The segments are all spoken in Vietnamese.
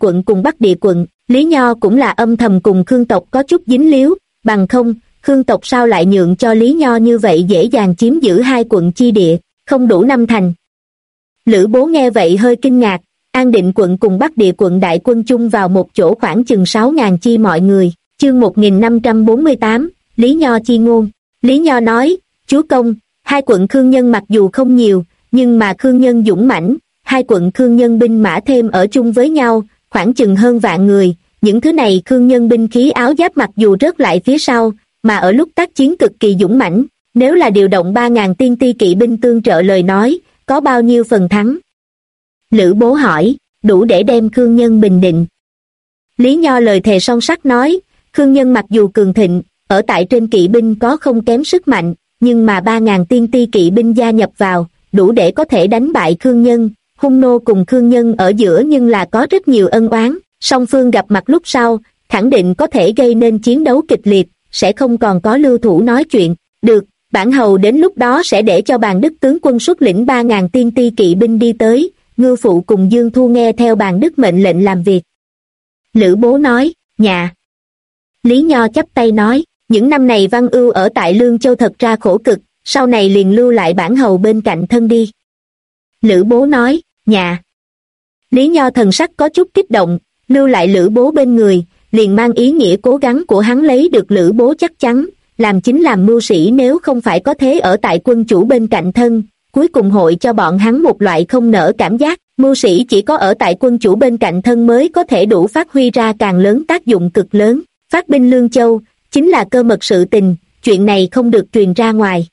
quận cùng Bắc Địa quận. Lý Nho cũng là âm thầm cùng Khương tộc có chút dính líu, bằng không, Khương tộc sao lại nhượng cho Lý Nho như vậy dễ dàng chiếm giữ 2 quận chi địa, không đủ 5 thành. Lữ Bố nghe vậy hơi kinh ngạc, An Định quận cùng Bắc Địa quận đại quân chung vào một chỗ khoảng chừng 6.000 chi mọi người. Chương 1548, Lý Nho chi ngôn. Lý Nho nói, chúa công, 2 quận Khương nhân mặc dù không nhiều, nhưng mà Khương nhân dũng mãnh, 2 quận Khương nhân binh mã thêm ở chung với nhau, khoảng chừng hơn vạn người, những thứ này Khương nhân binh khí áo giáp mặc dù rớt lại phía sau, mà ở lúc tác chiến cực kỳ dũng mãnh, nếu là điều động 3.000 tiên ti kỵ binh tương trợ lời nói, có bao nhiêu phần thắng? Lữ Bố hỏi, đủ để đem Khương nhân bình định. Lý Nho lời thề son sắt nói, Khương nhân mặc dù cường thịnh, ở tại trên kỵ binh có không kém sức mạnh, nhưng mà 3.000 tiên ti kỵ binh gia nhập vào, đủ để có thể đánh bại Khương nhân. Hung nô cùng Khương nhân ở giữa nhưng là có rất nhiều ân oán, song phương gặp mặt lúc sau, khẳng định có thể gây nên chiến đấu kịch liệt, sẽ không còn có lưu thủ nói chuyện. Được, bản hầu đến lúc đó sẽ để cho Bàn Đức tướng quân xuất lĩnh 3.000 tiên ti kỵ binh đi tới, Ngưu Phụ cùng Dương Thu nghe theo Bàn Đức mệnh lệnh làm việc. Lữ Bố nói, nhà. Lý Nho chắp tay nói, những năm này Văn Ưu ở tại Lương Châu thật ra khổ cực, sau này liền lưu lại bản hầu bên cạnh thân đi. Lữ Bố nói, nhà. Lý Nho thần sắc có chút kích động, lưu lại Lữ Bố bên người, liền mang ý nghĩa cố gắng của hắn lấy được Lữ Bố chắc chắn, làm chính làm mưu sĩ nếu không phải có thế ở tại quân chủ bên cạnh thân, cuối cùng hội cho bọn hắn một loại không nỡ cảm giác, mưu sĩ chỉ có ở tại quân chủ bên cạnh thân mới có thể đủ phát huy ra càng lớn tác dụng cực lớn. Phát binh Lương Châu, chính là cơ mật sự tình, chuyện này không được truyền ra ngoài.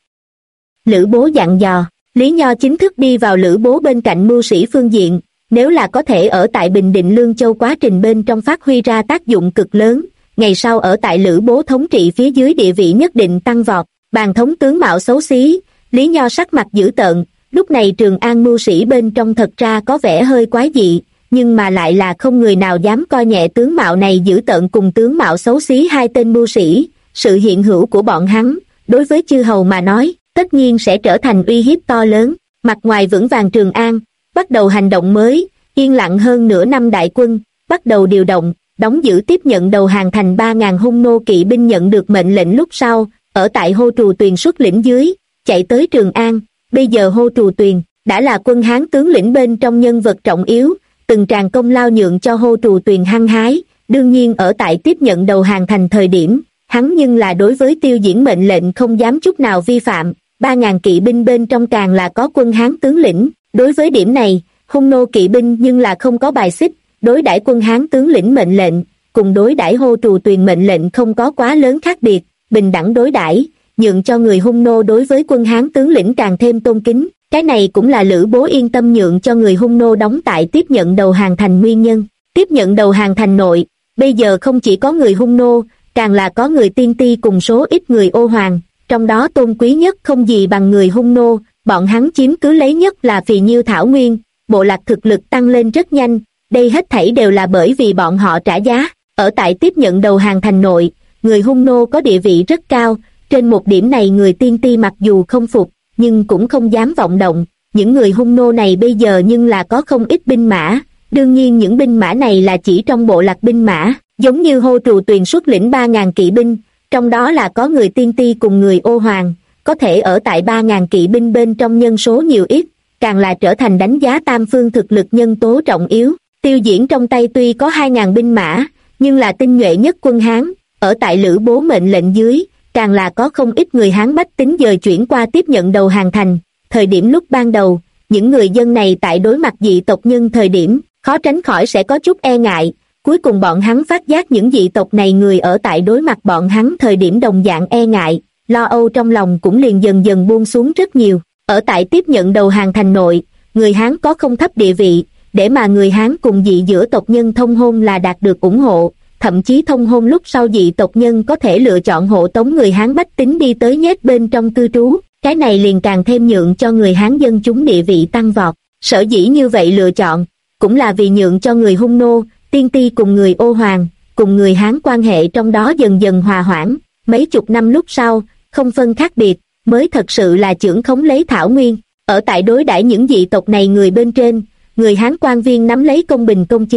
Lữ Bố dặn dò, Lý Nho chính thức đi vào Lữ Bố bên cạnh mưu sĩ phương diện, nếu là có thể ở tại Bình Định Lương Châu quá trình bên trong phát huy ra tác dụng cực lớn, ngày sau ở tại Lữ Bố thống trị phía dưới địa vị nhất định tăng vọt. Bàn thống tướng mạo xấu xí, Lý Nho sắc mặt dữ tợn, lúc này Trường An mưu sĩ bên trong thật ra có vẻ hơi quái dị, nhưng mà lại là không người nào dám coi nhẹ tướng mạo này dữ tợn cùng tướng mạo xấu xí 2 tên mưu sĩ. Sự hiện hữu của bọn hắn, đối với chư hầu mà nói, tất nhiên sẽ trở thành uy hiếp to lớn. Mặt ngoài vững vàng Trường An, bắt đầu hành động mới, yên lặng hơn nửa năm đại quân, bắt đầu điều động, đóng giữ tiếp nhận đầu hàng thành 3.000 hung nô kỵ binh nhận được mệnh lệnh lúc sau, ở tại Hô Trù Tuyền xuất lĩnh dưới, chạy tới Trường An. Bây giờ Hô Trù Tuyền đã là quân Hán tướng lĩnh bên trong nhân vật trọng yếu, từng tràng công lao nhượng cho Hô Trù Tuyền hăng hái, đương nhiên ở tại tiếp nhận đầu hàng thành thời điểm, hắn nhưng là đối với Tiêu Diễn mệnh lệnh không dám chút nào vi phạm, 3.000 kỵ binh bên trong càng là có quân Hán tướng lĩnh, đối với điểm này, hung nô kỵ binh nhưng là không có bài xích, đối đãi quân Hán tướng lĩnh mệnh lệnh, cùng đối đãi Hô Trù Tuyền mệnh lệnh không có quá lớn khác biệt, bình đẳng đối đãi, nhượng cho người hung nô đối với quân Hán tướng lĩnh càng thêm tôn kính. Cái này cũng là Lữ Bố yên tâm nhượng cho người hung nô đóng tại tiếp nhận đầu hàng thành nguyên nhân. Tiếp nhận đầu hàng thành nội, bây giờ không chỉ có người hung nô, càng là có người tiên ti cùng số ít người ô hoàng, trong đó tôn quý nhất không gì bằng người hung nô, bọn hắn chiếm cứ lấy nhất là Phì Nhiêu Thảo Nguyên, bộ lạc thực lực tăng lên rất nhanh, đây hết thảy đều là bởi vì bọn họ trả giá. Ở tại tiếp nhận đầu hàng thành nội, người hung nô có địa vị rất cao, trên một điểm này người tiên ti mặc dù không phục, nhưng cũng không dám vọng động. Những người hung nô này bây giờ nhưng là có không ít binh mã, đương nhiên những binh mã này là chỉ trong bộ lạc binh mã, giống như Hô Trù Tuyền xuất lĩnh 3.000 kỵ binh, trong đó là có người tiên ti cùng người ô hoàng, có thể ở tại 3.000 kỵ binh bên trong nhân số nhiều ít, càng là trở thành đánh giá tam phương thực lực nhân tố trọng yếu. Tiêu Diễn trong tay tuy có 2.000 binh mã, nhưng là tinh nhuệ nhất quân Hán, ở tại Lữ Bố mệnh lệnh dưới, càng là có không ít người Hán bách tính dời chuyển qua tiếp nhận đầu hàng thành. Thời điểm lúc ban đầu, những người dân này tại đối mặt dị tộc nhân thời điểm, khó tránh khỏi sẽ có chút e ngại, cuối cùng bọn hắn phát giác những dị tộc này người ở tại đối mặt bọn hắn thời điểm đồng dạng e ngại, lo âu trong lòng cũng liền dần dần buông xuống rất nhiều. Ở tại tiếp nhận đầu hàng thành nội, người Hán có không thấp địa vị, để mà người Hán cùng dị giữa tộc nhân thông hôn là đạt được ủng hộ, thậm chí thông hôn lúc sau dị tộc nhân có thể lựa chọn hộ tống người Hán bách tính đi tới nhét bên trong cư trú, cái này liền càng thêm nhượng cho người Hán dân chúng địa vị tăng vọt. Sở dĩ như vậy lựa chọn, cũng là vì nhượng cho người hung nô, tiên ti cùng người ô hoàng, cùng người Hán quan hệ trong đó dần dần hòa hoãn, mấy chục năm lúc sau, không phân khác biệt, mới thật sự là chưởng khống lấy Thảo Nguyên. Ở tại đối đãi những dị tộc này người bên trên, người Hán quan viên nắm lấy công bình công chính,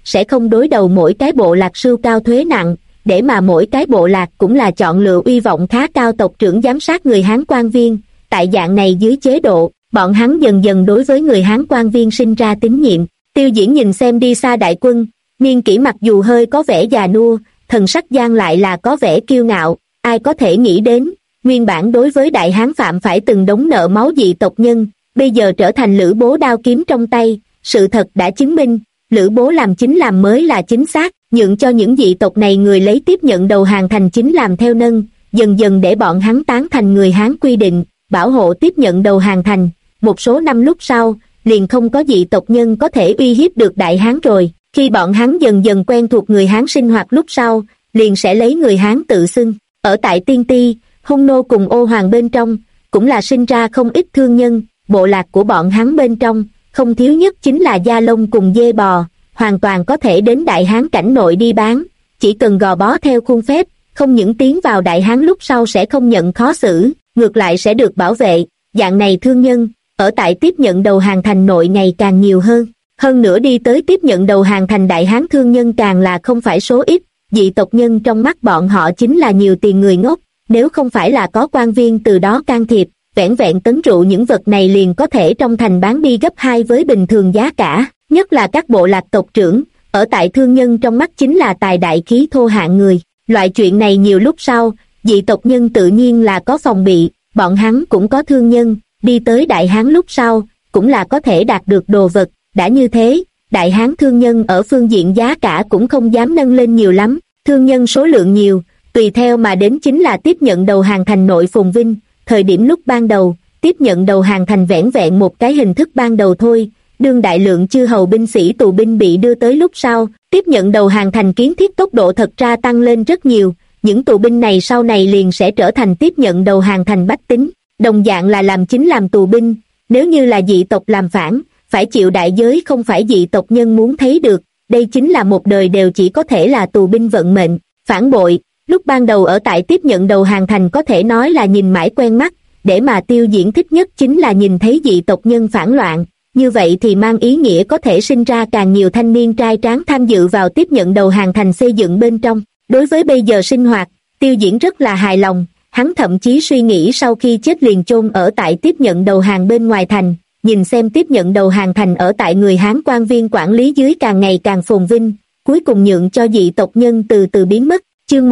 sẽ không đối đầu mỗi cái bộ lạc sưu cao thuế nặng, để mà mỗi cái bộ lạc cũng là chọn lựa uy vọng khá cao tộc trưởng giám sát người Hán quan viên. Tại dạng này dưới chế độ, bọn hắn dần dần đối với người Hán quan viên sinh ra tín nhiệm. Tiêu Diễn nhìn xem đi xa đại quân, niên kỷ mặc dù hơi có vẻ già nua, thần sắc gian lại là có vẻ kiêu ngạo. Ai có thể nghĩ đến, nguyên bản đối với đại hán phạm phải từng đống nợ máu dị tộc nhân, bây giờ trở thành Lữ Bố đao kiếm trong tay. Sự thật đã chứng minh, Lữ Bố làm chính làm mới là chính xác, nhượng cho những dị tộc này người lấy tiếp nhận đầu hàng thành chính làm theo nâng, dần dần để bọn hắn tán thành người Hán quy định, bảo hộ tiếp nhận đầu hàng thành. Một số năm lúc sau, liền không có dị tộc nhân có thể uy hiếp được đại hán rồi. Khi bọn hắn dần dần quen thuộc người Hán sinh hoạt lúc sau, liền sẽ lấy người Hán tự xưng. Ở tại Tiên Ti, Hung Nô cùng Ô Hoàng bên trong, cũng là sinh ra không ít thương nhân. Bộ lạc của bọn hắn bên trong, không thiếu nhất chính là da lông cùng dê bò, hoàn toàn có thể đến Đại Hán cảnh nội đi bán, chỉ cần gò bó theo khuôn phép, không những tiến vào Đại Hán lúc sau sẽ không nhận khó xử, ngược lại sẽ được bảo vệ. Dạng này thương nhân, ở tại tiếp nhận đầu hàng thành nội ngày càng nhiều hơn. Hơn nữa đi tới tiếp nhận đầu hàng thành Đại Hán thương nhân càng là không phải số ít, dị tộc nhân trong mắt bọn họ chính là nhiều tiền người ngốc, nếu không phải là có quan viên từ đó can thiệp, vẻn vẹn tấn rượu những vật này liền có thể trong thành bán đi gấp 2 với bình thường giá cả. Nhất là các bộ lạc tộc trưởng, ở tại thương nhân trong mắt chính là tài đại khí thô hạng người. Loại chuyện này nhiều lúc sau, dị tộc nhân tự nhiên là có phòng bị, bọn hắn cũng có thương nhân, đi tới Đại Hán lúc sau, cũng là có thể đạt được đồ vật. Đã như thế, Đại Hán thương nhân ở phương diện giá cả cũng không dám nâng lên nhiều lắm, thương nhân số lượng nhiều, tùy theo mà đến chính là tiếp nhận đầu hàng thành nội phồn vinh. Thời điểm lúc ban đầu, tiếp nhận đầu hàng thành vẻn vẹn một cái hình thức ban đầu thôi, đương đại lượng chư hầu binh sĩ tù binh bị đưa tới lúc sau, tiếp nhận đầu hàng thành kiến thiết tốc độ thật ra tăng lên rất nhiều, những tù binh này sau này liền sẽ trở thành tiếp nhận đầu hàng thành bách tính, đồng dạng là làm chính làm tù binh, nếu như là dị tộc làm phản, phải chịu đại giới không phải dị tộc nhân muốn thấy được, đây chính là một đời đều chỉ có thể là tù binh vận mệnh. Phản bội, lúc ban đầu ở tại tiếp nhận đầu hàng thành có thể nói là nhìn mãi quen mắt, để mà Tiêu Diễn thích nhất chính là nhìn thấy dị tộc nhân phản loạn, như vậy thì mang ý nghĩa có thể sinh ra càng nhiều thanh niên trai tráng tham dự vào tiếp nhận đầu hàng thành xây dựng bên trong. Đối với bây giờ sinh hoạt, Tiêu Diễn rất là hài lòng, hắn thậm chí suy nghĩ sau khi chết liền chôn ở tại tiếp nhận đầu hàng bên ngoài thành, nhìn xem tiếp nhận đầu hàng thành ở tại người Hán quan viên quản lý dưới càng ngày càng phồn vinh, cuối cùng nhượng cho dị tộc nhân từ từ biến mất. Chương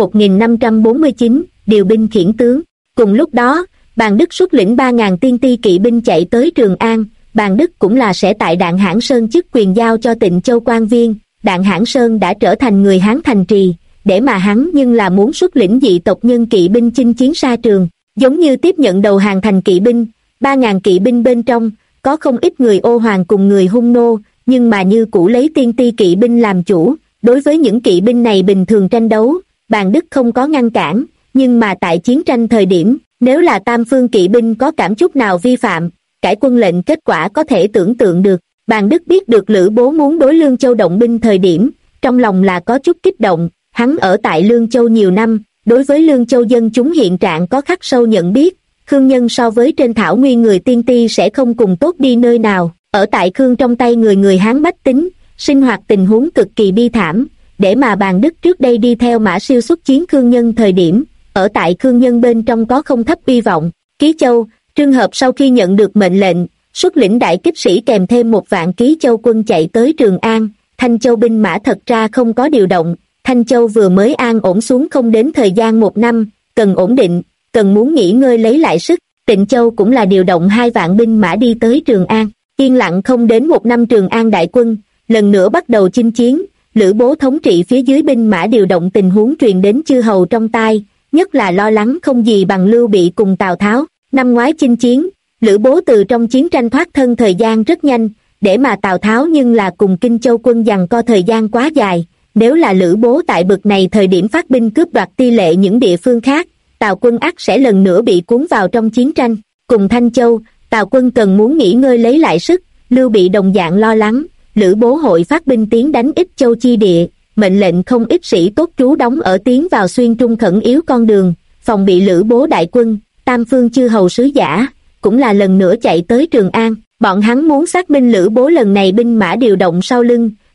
1549, điều binh khiển tướng. Cùng lúc đó, Bàn Đức xuất lĩnh 3.000 tiên ti kỵ binh chạy tới Trường An. Bàn Đức cũng là sẽ tại Đạn Hãn Sơn chức quyền giao cho Tịnh Châu quan viên. Đạn Hãn Sơn đã trở thành người Hán thành trì, để mà hắn nhưng là muốn xuất lĩnh dị tộc nhân kỵ binh chinh chiến xa trường. Giống như tiếp nhận đầu hàng thành kỵ binh, 3.000 kỵ binh bên trong, có không ít người Ô Hoàng cùng người Hung Nô, nhưng mà như cũ lấy tiên ti kỵ binh làm chủ. Đối với những kỵ binh này bình thường tranh đấu, Bàn Đức không có ngăn cản, nhưng mà tại chiến tranh thời điểm, nếu là tam phương kỵ binh có cảm chút nào vi phạm, cải quân lệnh kết quả có thể tưởng tượng được. Bàn Đức biết được Lữ Bố muốn đối Lương Châu động binh thời điểm, trong lòng là có chút kích động, hắn ở tại Lương Châu nhiều năm, đối với Lương Châu dân chúng hiện trạng có khắc sâu nhận biết, Khương nhân so với trên thảo nguyên người tiên ti sẽ không cùng tốt đi nơi nào, ở tại Khương trong tay người Hán bách tính, sinh hoạt tình huống cực kỳ bi thảm, để mà Bàn Đức trước đây đi theo Mã Siêu xuất chiến Khương nhân thời điểm, ở tại Khương nhân bên trong có không thấp uy vọng. Ký Châu, Trương Hợp sau khi nhận được mệnh lệnh, xuất lĩnh đại kích sĩ kèm thêm 1.000 Ký Châu quân chạy tới Trường An. Thanh Châu binh mã thật ra không có điều động, Thanh Châu vừa mới an ổn xuống không đến thời gian 1 năm, cần ổn định, cần muốn nghỉ ngơi lấy lại sức. Tịnh Châu cũng là điều động 2 vạn binh mã đi tới Trường An. Yên lặng không đến 1 năm, Trường An đại quân lần nữa bắt đầu chinh chiến. Lữ Bố thống trị phía dưới binh mã điều động tình huống truyền đến chư hầu trong tai, nhất là lo lắng không gì bằng Lưu Bị cùng Tào Tháo. Năm ngoái chinh chiến, Lữ Bố từ trong chiến tranh thoát thân thời gian rất nhanh, để mà Tào Tháo nhưng là cùng Kinh Châu quân giằng co thời gian quá dài. Nếu là Lữ Bố tại bực này thời điểm phát binh cướp đoạt ti lệ những địa phương khác, Tào quân ắt sẽ lần nữa bị cuốn vào trong chiến tranh. Cùng Thanh Châu, Tào quân cần muốn nghỉ ngơi lấy lại sức, Lưu Bị đồng dạng lo lắng, Lữ Bố hội phát binh tiến đánh Ích Châu chi địa, mệnh lệnh không ít sĩ tốt trú đóng ở tiến vào xuyên trung khẩn yếu con đường, phòng bị Lữ Bố đại quân. Tam phương chư hầu sứ giả cũng là lần nữa chạy tới Trường An, bọn hắn muốn xác minh Lữ Bố lần này binh mã điều động sau lưng,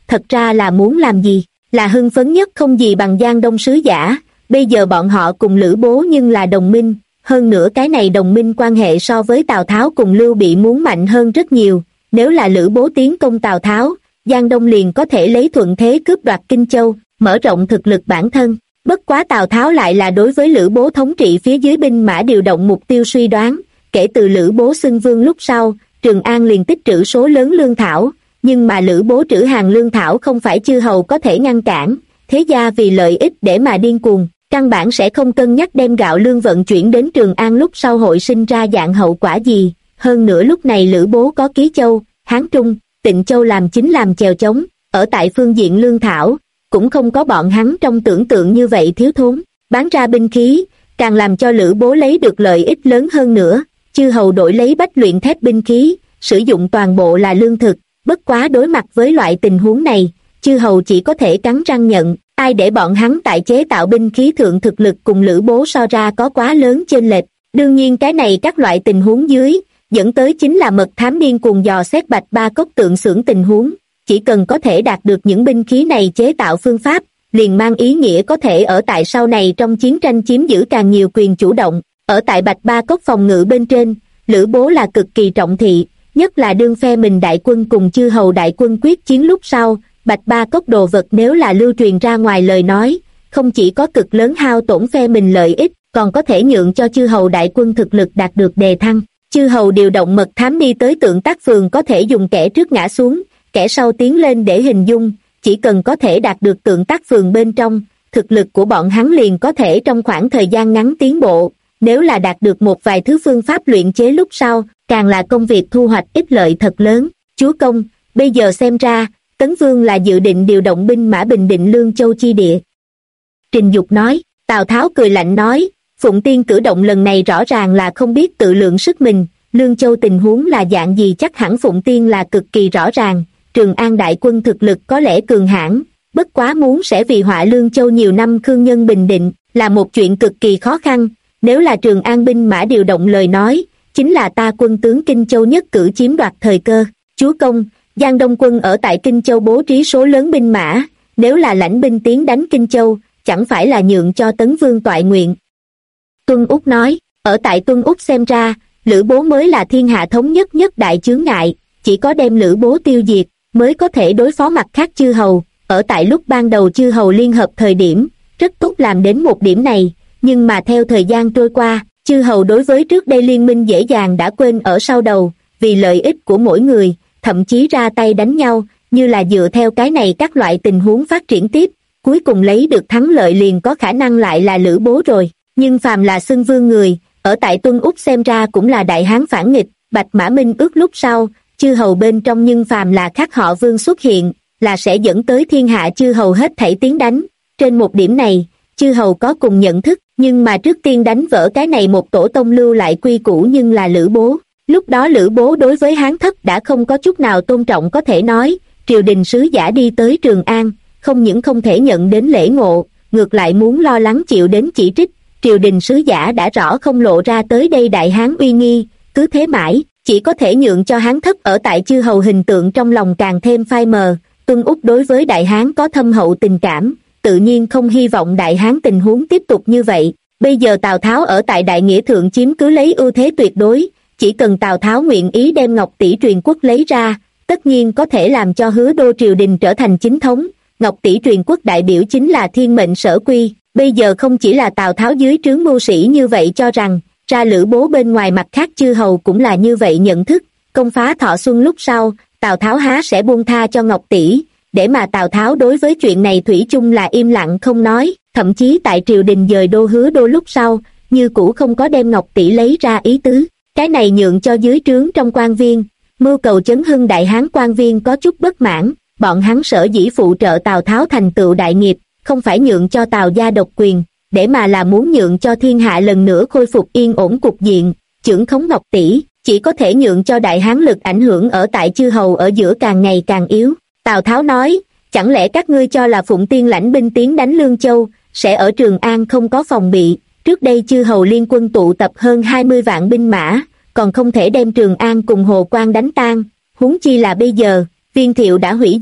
thật ra là muốn làm gì, là hưng phấn nhất không gì bằng Giang Đông sứ giả, bây giờ bọn họ cùng Lữ Bố nhưng là đồng minh, hơn nữa cái này đồng minh quan hệ so với Tào Tháo cùng Lưu Bị muốn mạnh hơn rất nhiều, nếu là Lữ Bố tiến công Tào Tháo, Giang Đông liền có thể lấy thuận thế cướp đoạt Kinh Châu, mở rộng thực lực bản thân. Bất quá Tào Tháo lại là đối với Lữ Bố thống trị phía dưới binh mã điều động mục tiêu suy đoán, kể từ Lữ Bố xưng vương lúc sau, Trường An liền tích trữ số lớn lương thảo, nhưng mà Lữ Bố trữ hàng lương thảo không phải chư hầu có thể ngăn cản, thế gia vì lợi ích để mà điên cuồng, căn bản sẽ không cân nhắc đem gạo lương vận chuyển đến Trường An lúc sau hội sinh ra dạng hậu quả gì, hơn nữa lúc này Lữ Bố có Ký Châu, Hán Trung, Tịnh Châu làm chính làm chèo chống, ở tại phương diện lương thảo, cũng không có bọn hắn trong tưởng tượng như vậy thiếu thốn, bán ra binh khí, càng làm cho Lữ Bố lấy được lợi ích lớn hơn nữa, chư hầu đổi lấy bách luyện thép binh khí, sử dụng toàn bộ là lương thực, bất quá đối mặt với loại tình huống này, chư hầu chỉ có thể cắn răng nhận, ai để bọn hắn tại chế tạo binh khí thượng thực lực cùng Lữ Bố so ra có quá lớn chênh lệch, đương nhiên cái này các loại tình huống dưới, dẫn tới chính là mật thám điên cuồng dò xét Bạch Ba Cốc tượng xưởng tình huống, chỉ cần có thể đạt được những binh khí này chế tạo phương pháp, liền mang ý nghĩa có thể ở tại sau này trong chiến tranh chiếm giữ càng nhiều quyền chủ động, ở tại Bạch Ba Cốc phòng ngự bên trên, Lữ Bố là cực kỳ trọng thị, nhất là đương phe mình đại quân cùng chư hầu đại quân quyết chiến lúc sau, Bạch Ba Cốc đồ vật nếu là lưu truyền ra ngoài lời nói, không chỉ có cực lớn hao tổn phe mình lợi ích, còn có thể nhượng cho chư hầu đại quân thực lực đạt được đề thăng. Chư hầu điều động mật thám đi tới Tượng Tác Phường có thể dùng kẻ trước ngã xuống, kẻ sau tiến lên để hình dung, chỉ cần có thể đạt được Tượng Tác Phường bên trong, thực lực của bọn hắn liền có thể trong khoảng thời gian ngắn tiến bộ, nếu là đạt được một vài thứ phương pháp luyện chế lúc sau, càng là công việc thu hoạch ích lợi thật lớn. Chúa công, bây giờ xem ra, Tấn Vương là dự định điều động binh mã bình định Lương Châu chi địa. Trình Dục nói, Tào Tháo cười lạnh nói, Phụng Tiên cử động lần này rõ ràng là không biết tự lượng sức mình, Lương Châu tình huống là dạng gì chắc hẳn Phụng Tiên là cực kỳ rõ ràng, Trường An đại quân thực lực có lẽ cường hãn, bất quá muốn sẽ vì họa Lương Châu nhiều năm khương nhân bình định, là một chuyện cực kỳ khó khăn, nếu là Trường An binh mã điều động lời nói, chính là ta quân tướng Kinh Châu nhất cử chiếm đoạt thời cơ. Chúa công, Giang Đông quân ở tại Kinh Châu bố trí số lớn binh mã, nếu là lãnh binh tiến đánh Kinh Châu, chẳng phải là nhượng cho Tấn Vương toại nguyện. Tuân Úc nói, ở tại Tuân Úc xem ra, Lữ Bố mới là thiên hạ thống nhất nhất đại chướng ngại, chỉ có đem Lữ Bố tiêu diệt, mới có thể đối phó mặt khác chư hầu, ở tại lúc ban đầu chư hầu liên hợp thời điểm, rất tốt làm đến một điểm này, nhưng mà theo thời gian trôi qua, chư hầu đối với trước đây liên minh dễ dàng đã quên ở sau đầu, vì lợi ích của mỗi người, thậm chí ra tay đánh nhau, như là dựa theo cái này các loại tình huống phát triển tiếp, cuối cùng lấy được thắng lợi liền có khả năng lại là Lữ Bố rồi. Nhưng phàm là xưng vương người, ở tại Tuân Úc xem ra cũng là đại hán phản nghịch, Bạch Mã Minh ước lúc sau, chư hầu bên trong nhưng phàm là khác họ vương xuất hiện, là sẽ dẫn tới thiên hạ chư hầu hết thảy tiến đánh. Trên một điểm này, chư hầu có cùng nhận thức, nhưng mà trước tiên đánh vỡ cái này một tổ tông lưu lại quy củ nhưng là Lữ Bố. Lúc đó Lữ Bố đối với Hán thất đã không có chút nào tôn trọng có thể nói, triều đình sứ giả đi tới Trường An, không những không thể nhận đến lễ ngộ, ngược lại muốn lo lắng chịu đến chỉ trích, triều đình sứ giả đã rõ không lộ ra tới đây đại hán uy nghi, cứ thế mãi, chỉ có thể nhượng cho Hán thất ở tại chư hầu hình tượng trong lòng càng thêm phai mờ. Tuân Úc đối với đại hán có thâm hậu tình cảm, tự nhiên không hy vọng đại hán tình huống tiếp tục như vậy. Bây giờ Tào Tháo ở tại Đại Nghĩa Thượng chiếm cứ lấy ưu thế tuyệt đối, chỉ cần Tào Tháo nguyện ý đem Ngọc Tỷ truyền quốc lấy ra, tất nhiên có thể làm cho Hứa Đô triều đình trở thành chính thống. Ngọc Tỷ truyền quốc đại biểu chính là thiên mệnh sở quy, bây giờ không chỉ là Tào Tháo dưới trướng mưu sĩ như vậy cho rằng, ra Lữ Bố bên ngoài mặt khác chư hầu cũng là như vậy nhận thức. Công phá Thọ Xuân lúc sau, Tào Tháo há sẽ buông tha cho Ngọc Tỷ, để mà Tào Tháo đối với chuyện này thủy chung là im lặng không nói, thậm chí tại triều đình dời đô Hứa Đô lúc sau, như cũ không có đem Ngọc Tỷ lấy ra ý tứ. Cái này nhượng cho dưới trướng trong quan viên, mưu cầu chấn hưng đại hán quan viên có chút bất mãn, bọn hắn sở dĩ phụ trợ Tào Tháo thành tựu đại nghiệp, không phải nhượng cho Tào gia độc quyền, để mà là muốn nhượng cho thiên hạ lần nữa khôi phục yên ổn cục diện, chưởng khống Ngọc Tỷ, chỉ có thể nhượng cho đại hán lực ảnh hưởng ở tại chư hầu ở giữa càng ngày càng yếu. Tào Tháo nói, chẳng lẽ các ngươi cho là Phụng Tiên lãnh binh tiến đánh Lương Châu, sẽ ở Trường An không có phòng bị, trước đây chư hầu liên quân tụ tập hơn 20 vạn binh mã, còn không thể đem Trường An cùng Hồ Quan đánh tan, huống chi là bây giờ, Viên Thiệu đã hủy diệt,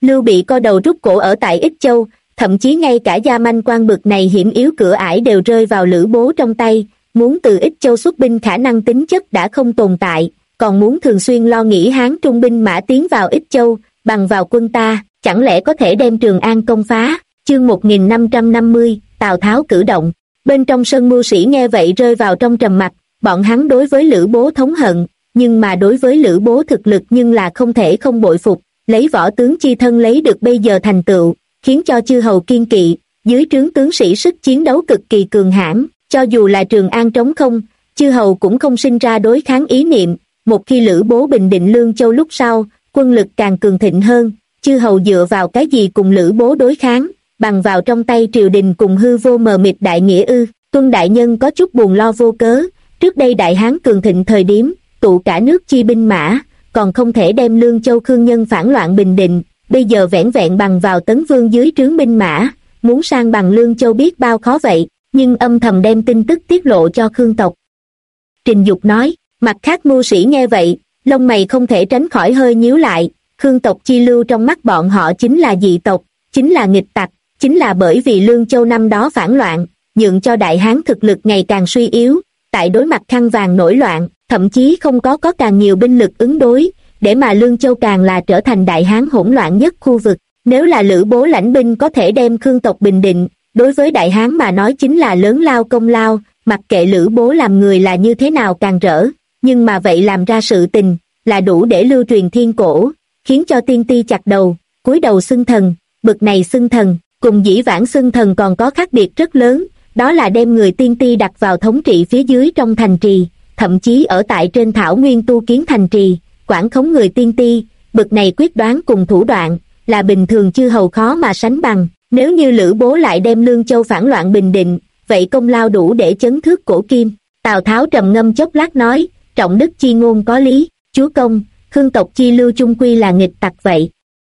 Lưu Bị co đầu rút cổ ở tại Ích Châu, thậm chí ngay cả gia manh quan bực này hiểm yếu cửa ải đều rơi vào Lữ Bố trong tay, muốn từ Ích Châu xuất binh khả năng tính chất đã không tồn tại, còn muốn thường xuyên lo nghĩ Hán trung binh mã tiến vào Ích Châu, bằng vào quân ta, chẳng lẽ có thể đem Trường An công phá. Chương 1550, Tào Tháo cử động. Bên trong sân mưu sĩ nghe vậy rơi vào trong trầm mặc, bọn hắn đối với Lữ Bố thống hận, nhưng mà đối với Lữ Bố thực lực nhưng là không thể không bội phục, lấy võ tướng chi thân lấy được bây giờ thành tựu, khiến cho chư hầu kiên kỵ, dưới trướng tướng sĩ sức chiến đấu cực kỳ cường hãn, cho dù là Trường An trống không, chư hầu cũng không sinh ra đối kháng ý niệm. Một khi Lữ Bố bình định Lương Châu lúc sau, quân lực càng cường thịnh hơn, chư hầu dựa vào cái gì cùng Lữ Bố đối kháng, bằng vào trong tay triều đình cùng hư vô mờ mịt đại nghĩa ư? Tuân đại nhân có chút buồn lo vô cớ, trước đây Đại Hán cường thịnh thời điểm, tụ cả nước chi binh mã, còn không thể đem Lương Châu khương nhân phản loạn bình định, bây giờ vẻn vẹn bằng vào Tấn Vương dưới trướng binh mã, muốn sang bằng Lương Châu biết bao khó vậy, nhưng âm thầm đem tin tức tiết lộ cho Khương tộc. Trình Dục nói, mặt khác mưu sĩ nghe vậy, lông mày không thể tránh khỏi hơi nhíu lại, Khương tộc chi lưu trong mắt bọn họ chính là dị tộc, chính là nghịch tặc, chính là bởi vì Lương Châu năm đó phản loạn, nhượng cho Đại Hán thực lực ngày càng suy yếu, tại đối mặt khăn vàng nổi loạn, thậm chí không có càng nhiều binh lực ứng đối, để mà Lương Châu càng là trở thành Đại Hán hỗn loạn nhất khu vực. Nếu là Lữ Bố lãnh binh có thể đem Khương tộc bình định, đối với Đại Hán mà nói chính là lớn lao công lao, mặc kệ Lữ Bố làm người là như thế nào càng rỡ, nhưng mà vậy làm ra sự tình, là đủ để lưu truyền thiên cổ, khiến cho tiên ti chặt đầu, cúi đầu xưng thần, bực này xưng thần, cùng dĩ vãng xưng thần còn có khác biệt rất lớn, đó là đem người tiên ti đặt vào thống trị phía dưới trong thành trì, thậm chí ở tại trên thảo nguyên tu kiến thành trì, quản khống người tiên ti, bực này quyết đoán cùng thủ đoạn, là bình thường chư hầu khó mà sánh bằng. Nếu như Lữ Bố lại đem Lương Châu phản loạn bình định, vậy công lao đủ để chấn thước cổ kim. Tào Tháo trầm ngâm chốc lát nói, trọng đức chi ngôn có lý, chúa công, Khương tộc chi lưu chung quy là nghịch tặc vậy.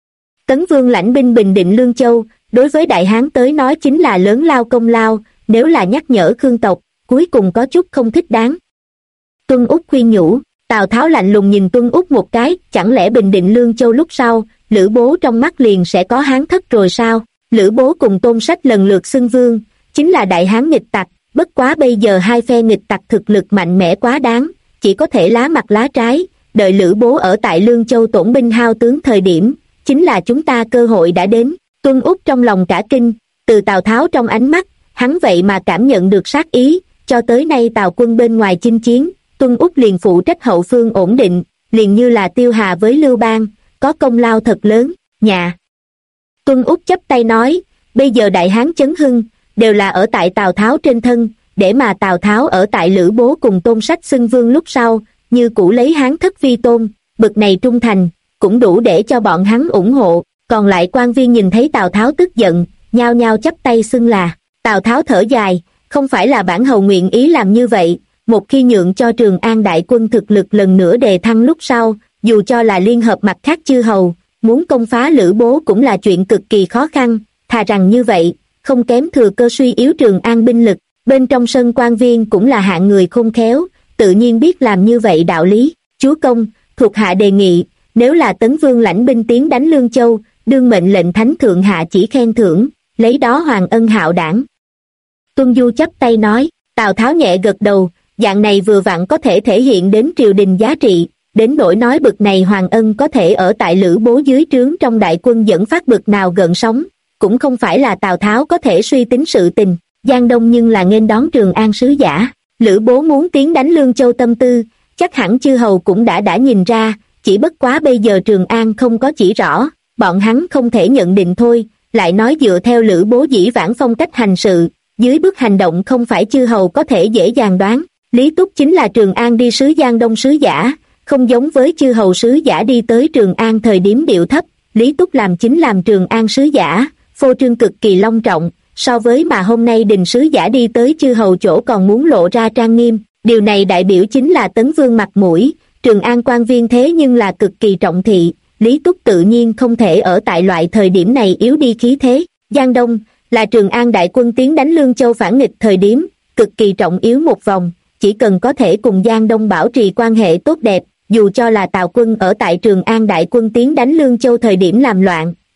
Tấn Vương lãnh binh bình định Lương Châu, đối với Đại Hán tới nói chính là lớn lao công lao, nếu là nhắc nhở Khương tộc, cuối cùng có chút không thích đáng. Tuân Úc khuyên nhủ, Tào Tháo lạnh lùng nhìn Tuân Úc một cái, chẳng lẽ bình định Lương Châu lúc sau, Lữ Bố trong mắt liền sẽ có Hán thất rồi sao? Lữ Bố cùng Tôn Sách lần lượt xưng vương, chính là Đại Hán nghịch tặc, bất quá bây giờ hai phe nghịch tặc thực lực mạnh mẽ quá đáng, chỉ có thể lá mặt lá trái, đợi Lữ Bố ở tại Lương Châu tổn binh hao tướng thời điểm, chính là chúng ta cơ hội đã đến. Tuân Úc trong lòng cả kinh, từ Tào Tháo trong ánh mắt, hắn vậy mà cảm nhận được sát ý, cho tới nay Tào quân bên ngoài chinh chiến, Tuân Úc liền phụ trách hậu phương ổn định, liền như là Tiêu Hà với Lưu Bang, có công lao thật lớn. Nhà Tuân Úc chắp tay nói, bây giờ Đại Hán chấn hưng, đều là ở tại Tào Tháo trên thân, để mà Tào Tháo ở tại Lữ Bố cùng Tôn Sách xưng vương lúc sau, như cũ lấy Hán thất vi tôn, bực này trung thành, cũng đủ để cho bọn hắn ủng hộ. Còn lại quan viên nhìn thấy Tào Tháo tức giận, nhao nhao chắp tay xưng là. Tào Tháo thở dài, không phải là bản hầu nguyện ý làm như vậy, một khi nhượng cho Trường An đại quân thực lực lần nữa đề thăng lúc sau, dù cho là liên hợp mặt khác chư hầu, muốn công phá Lữ Bố cũng là chuyện cực kỳ khó khăn, thà rằng như vậy, không kém thừa cơ suy yếu Trường An binh lực. Bên trong sân quan viên cũng là hạng người khôn khéo, tự nhiên biết làm như vậy đạo lý. Chúa công, thuộc hạ đề nghị, nếu là Tấn Vương lãnh binh tiến đánh Lương Châu, đương mệnh lệnh thánh thượng hạ chỉ khen thưởng, lấy đó hoàng ân hạo đảng. Tuân Du chắp tay nói, Tào Tháo nhẹ gật đầu, dạng này vừa vặn có thể thể hiện đến triều đình giá trị, đến nỗi nói bực này hoàng ân có thể ở tại Lữ Bố dưới trướng trong đại quân dẫn phát bực nào gợn sóng, cũng không phải là Tào Tháo có thể suy tính sự tình. Giang Đông nhưng là nghênh đón Trường An sứ giả, Lữ Bố muốn tiến đánh Lương Châu tâm tư, chắc hẳn chư hầu cũng đã nhìn ra, chỉ bất quá bây giờ Trường An không có chỉ rõ, bọn hắn không thể nhận định thôi, lại nói dựa theo Lữ Bố dĩ vãng phong cách hành sự, dưới bước hành động không phải chư hầu có thể dễ dàng đoán. Lý Túc chính là Trường An đi sứ Giang Đông sứ giả, không giống với chư hầu sứ giả đi tới Trường An thời điểm điệu thấp, Lý Túc làm chính làm Trường An sứ giả, phô trương cực kỳ long trọng, so với mà hôm nay Đình sứ giả đi tới chư hầu chỗ còn muốn lộ ra trang nghiêm, điều này đại biểu chính là Tấn Vương mặt mũi. Trường An quan viên thế nhưng là cực kỳ trọng thị, Lý Túc tự nhiên không thể ở tại loại thời điểm này yếu đi khí thế. Giang Đông là Trường An đại quân tiến đánh Lương Châu phản nghịch thời điểm, cực kỳ trọng yếu một vòng, chỉ cần có thể cùng Giang Đông bảo trì quan hệ tốt đẹp, dù cho là Tào quân ở tại Trường An đại quân tiến đánh Lương Châu thời điểm làm loạn,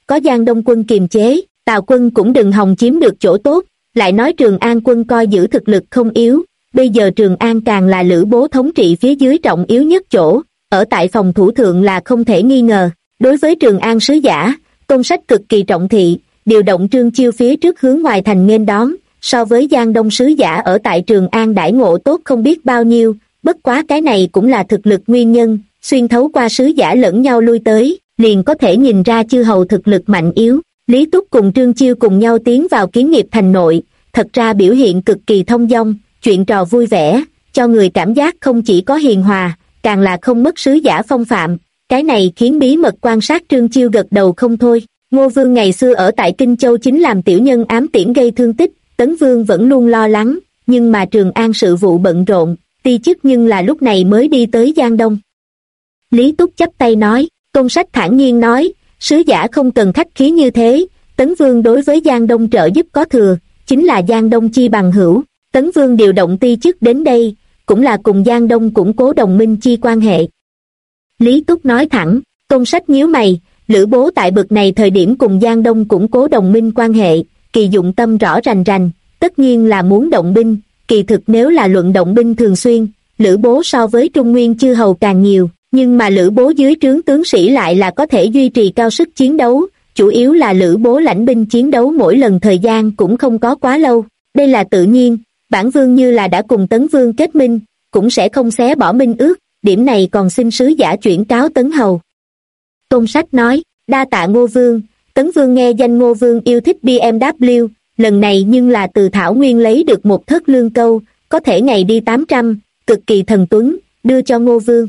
có Giang Đông quân kiềm chế, Tào quân cũng đừng hòng chiếm được chỗ tốt, lại nói Trường An quân coi giữ thực lực không yếu, bây giờ Trường An càng là Lữ Bố thống trị phía dưới trọng yếu nhất chỗ, ở tại phòng thủ thượng là không thể nghi ngờ. Đối với Trường An sứ giả, Tôn Sách cực kỳ trọng thị, điều động Trương Chiêu phía trước hướng ngoài thành nghênh đón, so với Giang Đông sứ giả ở tại Trường An đãi ngộ tốt không biết bao nhiêu, bất quá cái này cũng là thực lực nguyên nhân, xuyên thấu qua sứ giả lẫn nhau lui tới, liền có thể nhìn ra chư hầu thực lực mạnh yếu. Lý Túc cùng Trương Chiêu cùng nhau tiến vào Kiến Nghiệp thành nội, thật ra biểu hiện cực kỳ thông dong, chuyện trò vui vẻ, cho người cảm giác không chỉ có hiền hòa, càng là không mất sứ giả phong phạm, cái này khiến bí mật quan sát Trương Chiêu gật đầu không thôi. Ngô Vương ngày xưa ở tại Kinh Châu chính làm tiểu nhân ám tiễn gây thương tích, Tấn Vương vẫn luôn lo lắng, nhưng mà Trường An sự vụ bận rộn, ti chức nhưng là lúc này mới đi tới Giang Đông. Lý Túc chắp tay nói, Tôn Sách thản nhiên nói, sứ giả không cần khách khí như thế, Tấn Vương đối với Giang Đông trợ giúp có thừa, chính là Giang Đông chi bằng hữu, Tấn Vương điều động ti chức đến đây, cũng là cùng Giang Đông củng cố đồng minh chi quan hệ. Lý Túc nói thẳng, Tôn Sách nhíu mày, Lữ Bố tại bực này thời điểm cùng Giang Đông củng cố đồng minh quan hệ, kỳ dụng tâm rõ rành rành, tất nhiên là muốn động binh, kỳ thực nếu là luận động binh thường xuyên, Lữ Bố so với Trung Nguyên chư hầu càng nhiều, nhưng mà Lữ Bố dưới trướng tướng sĩ lại là có thể duy trì cao sức chiến đấu, chủ yếu là Lữ Bố lãnh binh chiến đấu mỗi lần thời gian cũng không có quá lâu, đây là tự nhiên, bản vương như là đã cùng Tấn Vương kết minh, cũng sẽ không xé bỏ minh ước, điểm này còn xin sứ giả chuyển cáo Tấn Hầu. Tôn Sách nói, đa tạ Ngô Vương, Tấn Vương nghe danh Ngô Vương yêu thích BMW, lần này nhưng là từ Thảo Nguyên lấy được một thớt lương câu, có thể ngày đi 800, cực kỳ thần tuấn, đưa cho Ngô Vương.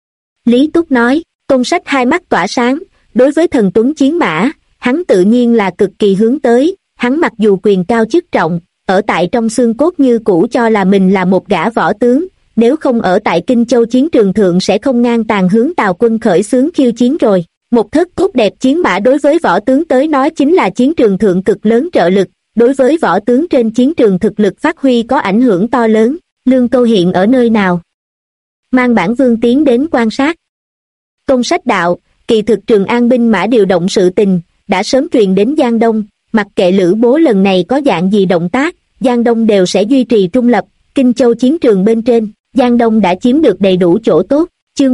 Lý Túc nói, Tôn Sách hai mắt tỏa sáng, đối với thần tuấn chiến mã, hắn tự nhiên là cực kỳ hướng tới, hắn mặc dù quyền cao chức trọng, ở tại trong xương cốt như cũ cho là mình là một gã võ tướng, nếu không ở tại Kinh Châu chiến trường thượng sẽ không ngang tàn hướng Tào quân khởi xướng khiêu chiến rồi. Một thớt cốt đẹp chiến mã đối với võ tướng tới nói chính là chiến trường thượng cực lớn trợ lực, đối với võ tướng trên chiến trường thực lực phát huy có ảnh hưởng to lớn. Lương câu hiện ở nơi nào? Mang bản vương tiến đến quan sát. Tôn Sách đạo, kỳ thực Trường An binh mã điều động sự tình, đã sớm truyền đến Giang Đông, mặc kệ Lữ Bố lần này có dạng gì động tác, Giang Đông đều sẽ duy trì trung lập, Kinh Châu chiến trường bên trên, Giang Đông đã chiếm được đầy đủ chỗ tốt. Chương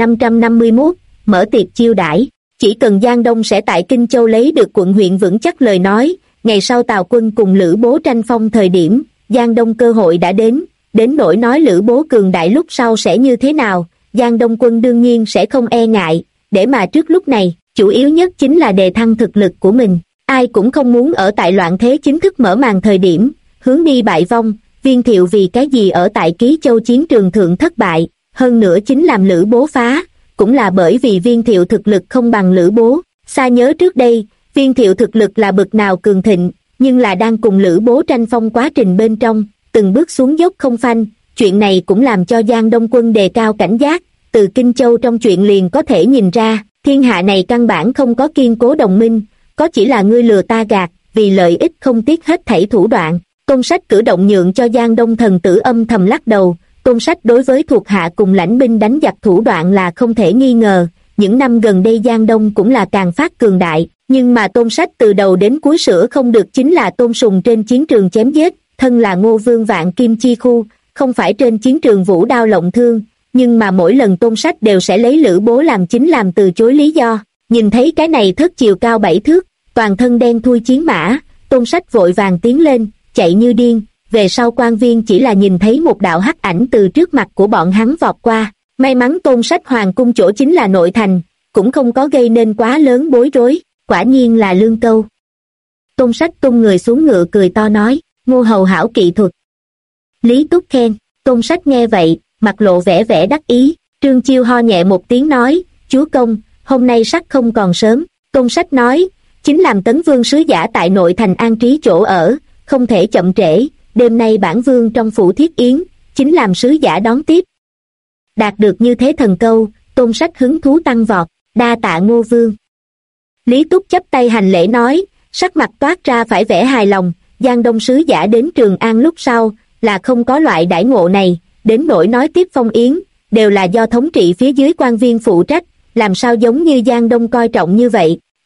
1551, mở tiệc chiêu đãi, chỉ cần Giang Đông sẽ tại Kinh Châu lấy được quận huyện vững chắc lời nói, ngày sau Tào quân cùng Lữ Bố tranh phong thời điểm, Giang Đông cơ hội đã đến nỗi nói Lữ Bố cường đại lúc sau sẽ như thế nào, Giang Đông quân đương nhiên sẽ không e ngại, để mà trước lúc này, chủ yếu nhất chính là đề thăng thực lực của mình, ai cũng không muốn ở tại loạn thế chính thức mở màn thời điểm, hướng đi bại vong, Viên Thiệu vì cái gì ở tại Ký Châu chiến trường thượng thất bại, hơn nữa chính làm Lữ Bố phá, cũng là bởi vì Viên Thiệu thực lực không bằng Lữ Bố, xa nhớ trước đây, Viên Thiệu thực lực là bậc nào cường thịnh, nhưng là đang cùng Lữ Bố tranh phong quá trình bên trong, từng bước xuống dốc không phanh, chuyện này cũng làm cho Giang Đông quân đề cao cảnh giác, từ Kinh Châu trong chuyện liền có thể nhìn ra, thiên hạ này căn bản không có kiên cố đồng minh, có chỉ là ngươi lừa ta gạt, vì lợi ích không tiếc hết thảy thủ đoạn. Tôn Sách cử động nhượng cho Giang Đông thần tử âm thầm lắc đầu, Tôn Sách đối với thuộc hạ cùng lãnh binh đánh giặc thủ đoạn là không thể nghi ngờ, những năm gần đây Giang Đông cũng là càng phát cường đại, nhưng mà Tôn Sách từ đầu đến cuối sửa không được chính là Tôn Sùng trên chiến trường chém giết, thân là Ngô Vương vạn kim chi khu, không phải trên chiến trường vũ đao lộng thương, nhưng mà mỗi lần Tôn Sách đều sẽ lấy Lữ Bố làm chính làm từ chối lý do, nhìn thấy cái này thất chiều cao 7 thước, toàn thân đen thui chiến mã, Tôn Sách vội vàng tiến lên, chạy như điên, về sau quan viên chỉ là nhìn thấy một đạo hắc ảnh từ trước mặt của bọn hắn vọt qua, may mắn Tôn Sách hoàng cung chỗ chính là nội thành, cũng không có gây nên quá lớn bối rối, quả nhiên là lương câu. Tôn Sách tung người xuống ngựa cười to nói, Ngô hầu hảo kỹ thuật. Lý Túc khen, Tôn Sách nghe vậy, mặt lộ vẻ vẻ đắc ý, Trương Chiêu ho nhẹ một tiếng nói, chúa công, hôm nay sắc không còn sớm, Tôn Sách nói, chính làm Tấn Vương sứ giả tại nội thành an trí chỗ ở, không thể chậm trễ, đêm nay bản vương trong phủ thiết yến, chính làm sứ giả đón tiếp. Đạt được như thế thần câu, Tôn Sách hứng thú tăng vọt, đa tạ Ngô Vương. Lý Túc chắp tay hành lễ nói, sắc mặt toát ra phải vẻ hài lòng, Giang Đông sứ giả đến Trường An lúc sau, là không có loại đãi ngộ này, đến nỗi nói tiếp phong yến, đều là do thống trị phía dưới quan viên phụ trách, làm sao giống như Giang Đông coi trọng như vậy,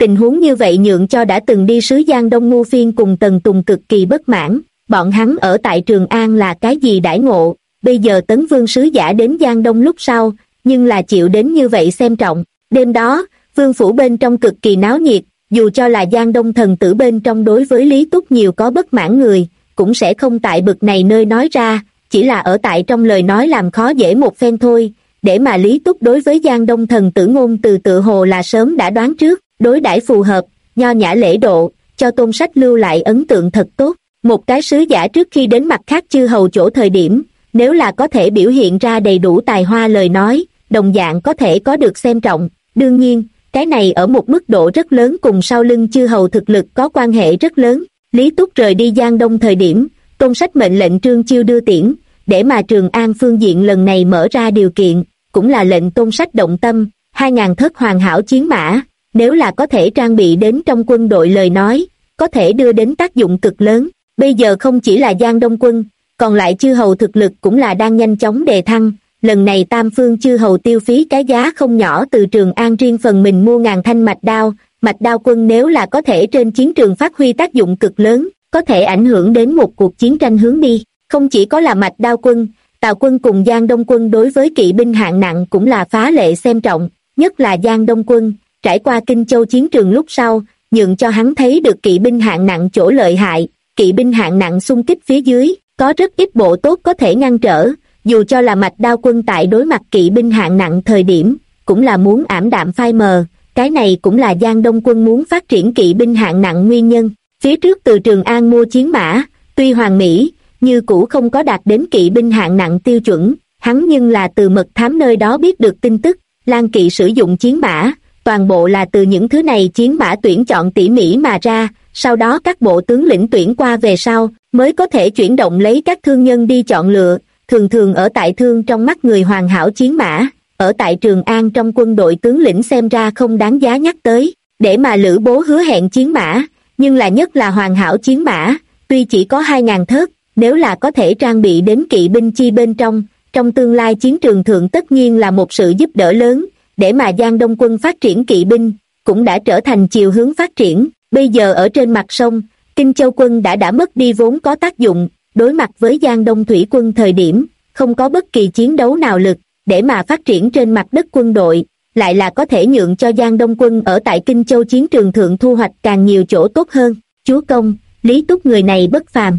Tình huống như vậy nhượng cho đã từng đi sứ Giang Đông Ngu Phiên cùng Tần Tùng cực kỳ bất mãn, bọn hắn ở tại Trường An là cái gì đãi ngộ, bây giờ Tấn Vương sứ giả đến Giang Đông lúc sau, nhưng là chịu đến như vậy xem trọng. Đêm đó, vương phủ bên trong cực kỳ náo nhiệt, dù cho là Giang Đông thần tử bên trong đối với Lý Túc nhiều có bất mãn người, cũng sẽ không tại bực này nơi nói ra, chỉ là ở tại trong lời nói làm khó dễ một phen thôi, để mà Lý Túc đối với Giang Đông thần tử ngôn từ tự hồ là sớm đã đoán trước, đối đãi phù hợp, nho nhã lễ độ, cho Tôn Sách lưu lại ấn tượng thật tốt. Một cái sứ giả trước khi đến mặt khác chư hầu chỗ thời điểm, nếu là có thể biểu hiện ra đầy đủ tài hoa lời nói, đồng dạng có thể có được xem trọng. Đương nhiên, cái này ở một mức độ rất lớn cùng sau lưng chư hầu thực lực có quan hệ rất lớn. Lý Túc rời đi Giang Đông thời điểm, Tôn Sách mệnh lệnh Trương Chiêu đưa tiễn, để mà Trường An phương diện lần này mở ra điều kiện, cũng là lệnh Tôn Sách động tâm, 2.000 thất hoàn hảo chiến mã, nếu là có thể trang bị đến trong quân đội lời nói, có thể đưa đến tác dụng cực lớn. Bây giờ không chỉ là Giang Đông quân, còn lại chư hầu thực lực cũng là đang nhanh chóng đề thăng, lần này tam phương chư hầu tiêu phí cái giá không nhỏ từ Trường An riêng phần mình mua ngàn thanh mạch đao quân nếu là có thể trên chiến trường phát huy tác dụng cực lớn, có thể ảnh hưởng đến một cuộc chiến tranh hướng đi. Không chỉ có là mạch đao quân, Tào quân cùng Giang Đông quân đối với kỵ binh hạng nặng cũng là phá lệ xem trọng, nhất là Giang Đông quân, trải qua Kinh Châu chiến trường lúc sau, nhượng cho hắn thấy được kỵ binh hạng nặng chỗ lợi hại, kỵ binh hạng nặng xung kích phía dưới, có rất ít bộ tốt có thể ngăn trở, dù cho là mạch đao quân tại đối mặt kỵ binh hạng nặng thời điểm, cũng là muốn ảm đạm phai mờ, cái này cũng là Giang Đông quân muốn phát triển kỵ binh hạng nặng nguyên nhân. Phía trước từ Trường An mua chiến mã, tuy hoàn mỹ, như cũ không có đạt đến kỵ binh hạng nặng tiêu chuẩn, hắn nhưng là từ mật thám nơi đó biết được tin tức, Lan Kỵ sử dụng chiến mã, toàn bộ là từ những thứ này chiến mã tuyển chọn tỉ mỉ mà ra, sau đó các bộ tướng lĩnh tuyển qua về sau, mới có thể chuyển động lấy các thương nhân đi chọn lựa, thường thường ở tại thương trong mắt người hoàn hảo chiến mã, ở tại Trường An trong quân đội tướng lĩnh xem ra không đáng giá nhắc tới, để mà Lữ Bố hứa hẹn chiến mã, nhưng là nhất là hoàn hảo chiến mã, tuy chỉ có 2.000 thớt, nếu là có thể trang bị đến kỵ binh chi bên trong tương lai chiến trường thượng tất nhiên là một sự giúp đỡ lớn, để mà Giang Đông quân phát triển kỵ binh, cũng đã trở thành chiều hướng phát triển. Bây giờ ở trên mặt sông, Kinh Châu quân đã mất đi vốn có tác dụng, đối mặt với Giang Đông thủy quân thời điểm, không có bất kỳ chiến đấu nào lực, để mà phát triển trên mặt đất quân đội, lại là có thể nhượng cho Giang Đông quân ở tại Kinh Châu chiến trường thượng thu hoạch càng nhiều chỗ tốt hơn. Chúa công, Lý Túc người này bất phàm.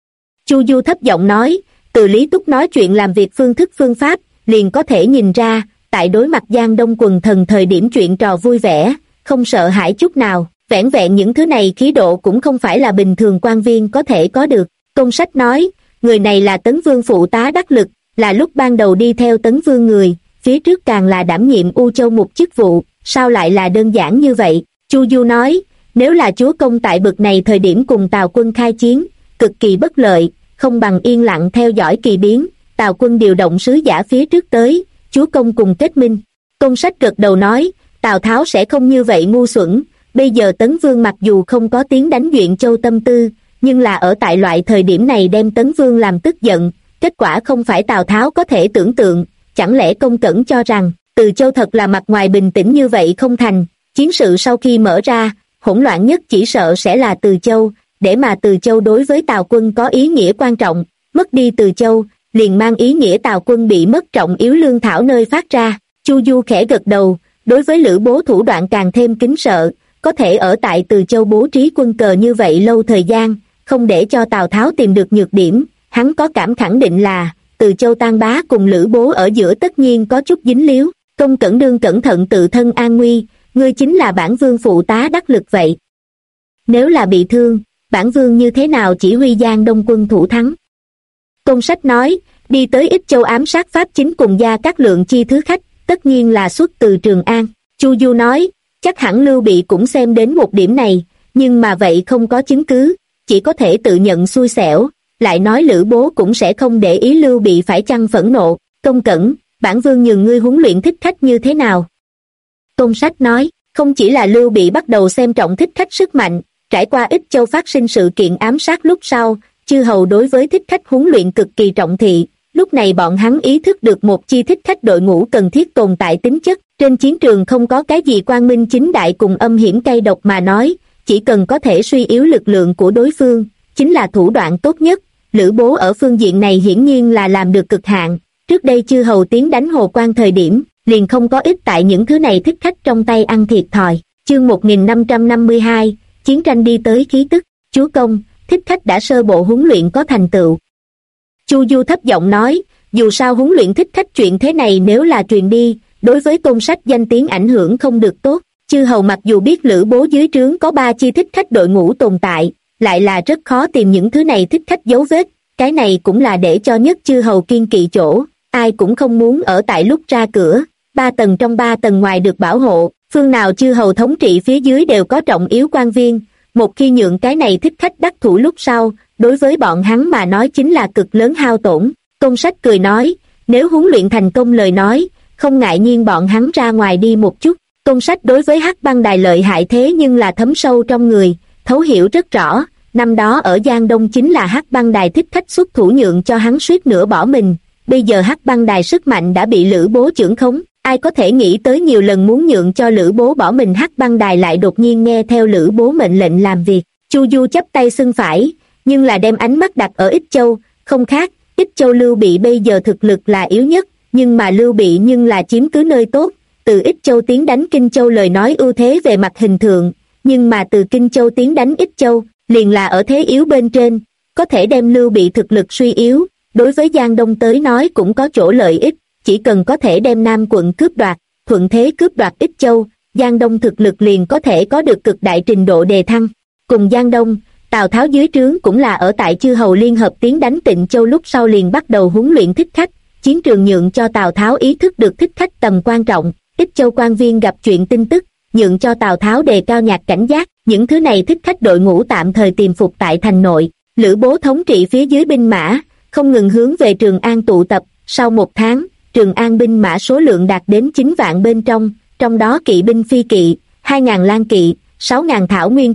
Chu Du thấp giọng nói, từ Lý Túc nói chuyện làm việc phương thức phương pháp, liền có thể nhìn ra, tại đối mặt Giang Đông quần thần thời điểm chuyện trò vui vẻ, không sợ hãi chút nào, vẻn vẹn những thứ này khí độ cũng không phải là bình thường quan viên có thể có được. Tôn Sách nói, người này là Tấn Vương phụ tá đắc lực, là lúc ban đầu đi theo Tấn Vương người, phía trước càng là đảm nhiệm U Châu một chức vụ, sao lại là đơn giản như vậy? Chu Du nói, nếu là chúa công tại bực này thời điểm cùng Tào quân khai chiến, cực kỳ bất lợi, không bằng yên lặng theo dõi kỳ biến, Tào quân điều động sứ giả phía trước tới, chúa công cùng kết minh. Tôn Sách gật đầu nói, Tào Tháo sẽ không như vậy ngu xuẩn, bây giờ Tấn Vương mặc dù không có tiếng đánh Duyện Châu tâm tư, nhưng là ở tại loại thời điểm này đem Tấn Vương làm tức giận, kết quả không phải Tào Tháo có thể tưởng tượng, chẳng lẽ Công Cẩn cho rằng, Từ Châu thật là mặt ngoài bình tĩnh như vậy không thành, chiến sự sau khi mở ra, hỗn loạn nhất chỉ sợ sẽ là Từ Châu, để mà Từ Châu đối với Tào quân có ý nghĩa quan trọng, mất đi Từ Châu, liền mang ý nghĩa Tào quân bị mất trọng yếu lương thảo nơi phát ra. Chu Du khẽ gật đầu, đối với Lữ Bố thủ đoạn càng thêm kính sợ, có thể ở tại Từ Châu bố trí quân cờ như vậy lâu thời gian, không để cho Tào Tháo tìm được nhược điểm, hắn có cảm khẳng định là, Từ Châu Tan Bá cùng Lữ Bố ở giữa tất nhiên có chút dính líu. Công Cẩn đương cẩn thận tự thân an nguy, ngươi chính là bản vương phụ tá đắc lực vậy. Nếu là bị thương, bản vương như thế nào chỉ huy Giang Đông quân thủ thắng? Tôn Sách nói, đi tới Ích Châu ám sát Pháp Chính cùng Gia Cát Lượng chi thứ khách, tất nhiên là xuất từ Trường An. Chu Du nói, chắc hẳn Lưu Bị cũng xem đến một điểm này, nhưng mà vậy không có chứng cứ, chỉ có thể tự nhận xui xẻo, lại nói Lữ Bố cũng sẽ không để ý Lưu Bị phải chăng phẫn nộ. Công Cẩn, bản vương nhường ngươi huấn luyện thích khách như thế nào? Tôn Sách nói, không chỉ là Lưu Bị bắt đầu xem trọng thích khách sức mạnh, trải qua Ích Châu phát sinh sự kiện ám sát lúc sau, chư hầu đối với thích khách huấn luyện cực kỳ trọng thị, Lúc này bọn hắn ý thức được một chi thích khách đội ngũ cần thiết tồn tại tính chất. Trên chiến trường không có cái gì quang minh chính đại cùng âm hiểm cay độc mà nói, chỉ cần có thể suy yếu lực lượng của đối phương, chính là thủ đoạn tốt nhất. Lữ Bố ở phương diện này hiển nhiên là làm được cực hạn. Trước đây chư hầu tiến đánh Hồ Quan thời điểm, liền không có ít tại những thứ này thích khách trong tay ăn thiệt thòi. Chương 1552, chiến tranh đi tới khí tức. Chúa công, thích khách đã sơ bộ huấn luyện có thành tựu. Chu Du thấp giọng nói, dù sao huấn luyện thích khách chuyện thế này nếu là truyền đi, đối với Tôn Sách danh tiếng ảnh hưởng không được tốt. Chư hầu mặc dù biết Lữ Bố dưới trướng có 3 chi thích khách đội ngũ tồn tại, lại là rất khó tìm những thứ này thích khách dấu vết. Cái này cũng là để cho nhất chư hầu kiên kỵ chỗ, ai cũng không muốn ở tại lúc ra cửa. 3 tầng trong 3 tầng ngoài được bảo hộ, phương nào chư hầu thống trị phía dưới đều có trọng yếu quan viên. Một khi nhượng cái này thích khách đắc thủ lúc sau, đối với bọn hắn mà nói chính là cực lớn hao tổn. Tôn Sách cười nói, nếu huấn luyện thành công lời nói, không ngại nhiên bọn hắn ra ngoài đi một chút. Tôn Sách đối với Hắc Băng Đài lợi hại thế nhưng là thấm sâu trong người, thấu hiểu rất rõ. Năm đó ở Giang Đông chính là Hắc Băng Đài thích khách xuất thủ nhượng cho hắn suýt nữa bỏ mình. Bây giờ Hắc Băng Đài sức mạnh đã bị Lữ Bố chưởng khống, ai có thể nghĩ tới nhiều lần muốn nhượng cho Lữ Bố bỏ mình Hắc Băng Đài lại đột nhiên nghe theo Lữ Bố mệnh lệnh làm việc. Chu Du chấp tay xưng phải, nhưng là đem ánh mắt đặt ở Ích Châu, không khác. Ích Châu Lưu Bị bây giờ thực lực là yếu nhất, nhưng mà Lưu Bị nhưng là chiếm cứ nơi tốt. Từ Ích Châu tiến đánh Kinh Châu lời nói ưu thế về mặt hình thượng, nhưng mà từ Kinh Châu tiến đánh Ích Châu, liền là ở thế yếu bên trên, có thể đem Lưu Bị thực lực suy yếu. Đối với Giang Đông tới nói cũng có chỗ lợi ích, chỉ cần có thể đem Nam quận cướp đoạt, thuận thế cướp đoạt Ích Châu, Giang Đông thực lực liền có thể có được cực đại trình độ đề thăng. Cùng Giang Đông, Tào Tháo dưới trướng cũng là ở tại chư hầu liên hợp tiến đánh Tịnh Châu lúc sau liền bắt đầu huấn luyện thích khách, chiến trường nhượng cho Tào Tháo ý thức được thích khách tầm quan trọng. Ích Châu quan viên gặp chuyện tin tức, nhượng cho Tào Tháo đề cao nhạc cảnh giác, những thứ này thích khách đội ngũ tạm thời tiềm phục tại thành nội. Lữ Bố thống trị phía dưới binh mã, không ngừng hướng về Trường An tụ tập. Sau 1 tháng, Trường An binh mã số lượng đạt đến 9 vạn bên trong đó kỵ binh phi kỵ, 2.000 lang kỵ, 6.000 thảo nguyên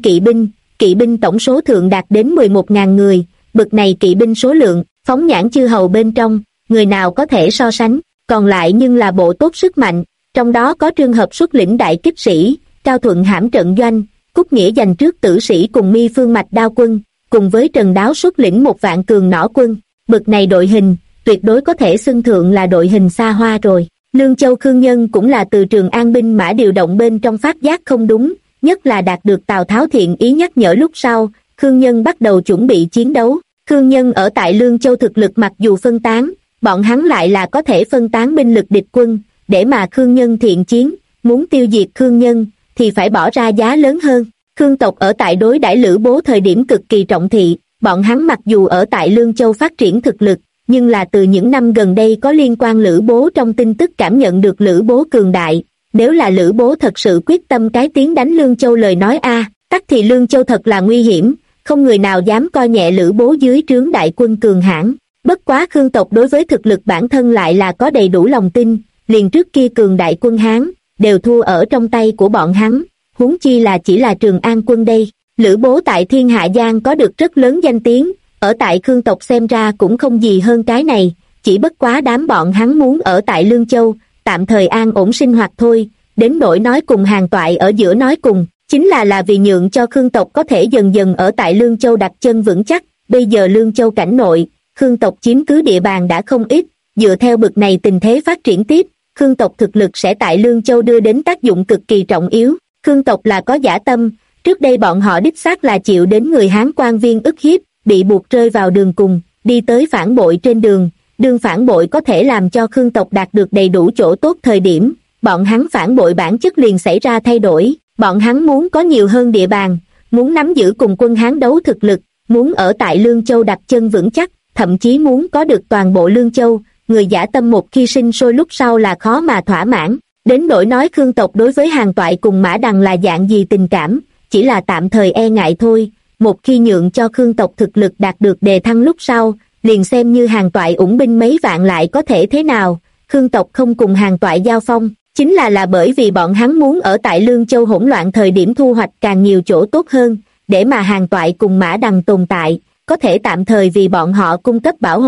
kỵ binh tổng số thượng đạt đến 11.000 người. Bực này kỵ binh số lượng, phóng nhãn chư hầu bên trong, người nào có thể so sánh, còn lại nhưng là bộ tốt sức mạnh, trong đó có Trương Hợp xuất lĩnh đại kích sĩ, Cao Thuận hãm trận doanh, Cúc Nghĩa giành trước tử sĩ cùng Mi Phương mạch đao quân, cùng với Trần Đáo xuất lĩnh 1 vạn cường nỏ quân. Bực này đội hình, tuyệt đối có thể xưng thượng là đội hình xa hoa rồi. Lương Châu Khương Nhân cũng là từ Trường An binh mã điều động bên trong phát giác không đúng, nhất là đạt được Tào Tháo thiện ý nhắc nhở lúc sau, Khương Nhân bắt đầu chuẩn bị chiến đấu. Khương Nhân ở tại Lương Châu thực lực mặc dù phân tán, bọn hắn lại là có thể phân tán binh lực địch quân, để mà Khương Nhân thiện chiến, muốn tiêu diệt Khương Nhân thì phải bỏ ra giá lớn hơn. Khương tộc ở tại đối đãi Lữ Bố thời điểm cực kỳ trọng thị, bọn hắn mặc dù ở tại Lương Châu phát triển thực lực, nhưng là từ những năm gần đây có liên quan Lữ Bố trong tin tức cảm nhận được Lữ Bố cường đại. Nếu là Lữ Bố thật sự quyết tâm cái tiến đánh Lương Châu lời nói tắc thì Lương Châu thật là nguy hiểm, không người nào dám coi nhẹ Lữ Bố dưới trướng đại quân cường hãn. Bất quá Khương tộc đối với thực lực bản thân lại là có đầy đủ lòng tin, liền trước kia cường đại quân Hán, đều thua ở trong tay của bọn hắn, huống chi là chỉ là Trường An quân đây. Lữ Bố tại Thiên Hạ Giang có được rất lớn danh tiếng, ở tại Khương tộc xem ra cũng không gì hơn cái này, chỉ bất quá đám bọn hắn muốn ở tại Lương Châu, tạm thời an ổn sinh hoạt thôi, đến nỗi nói cùng Hàn Toại ở giữa nói cùng, chính là vì nhượng cho Khương tộc có thể dần dần ở tại Lương Châu đặt chân vững chắc. Bây giờ Lương Châu cảnh nội, Khương tộc chiếm cứ địa bàn đã không ít, dựa theo bực này tình thế phát triển tiếp, Khương tộc thực lực sẽ tại Lương Châu đưa đến tác dụng cực kỳ trọng yếu. Khương tộc là có dã tâm, trước đây bọn họ đích xác là chịu đến người Hán quan viên ức hiếp, bị buộc rơi vào đường cùng, đi tới phản bội trên đường. Đương phản bội có thể làm cho Khương tộc đạt được đầy đủ chỗ tốt thời điểm, bọn hắn phản bội bản chất liền xảy ra thay đổi, bọn hắn muốn có nhiều hơn địa bàn, muốn nắm giữ cùng quân Hán đấu thực lực, muốn ở tại Lương Châu đặt chân vững chắc, thậm chí muốn có được toàn bộ Lương Châu. Người dã tâm một khi sinh sôi lúc sau là khó mà thỏa mãn. Đến nỗi nói Khương tộc đối với Hàn Toại cùng Mã Đằng là dạng gì tình cảm, chỉ là tạm thời e ngại thôi. Một khi nhượng cho Khương tộc thực lực đạt được đề thăng lúc sau, liền xem như Hàn Toại ủng binh mấy vạn lại có thể thế nào. Khương tộc không cùng Hàn Toại giao phong, chính là bởi vì bọn hắn muốn ở tại Lương Châu hỗn loạn thời điểm thu hoạch càng nhiều chỗ tốt hơn, để mà Hàn Toại cùng Mã Đằng tồn tại, có thể tạm thời vì bọn họ cung cấp bảo hộ.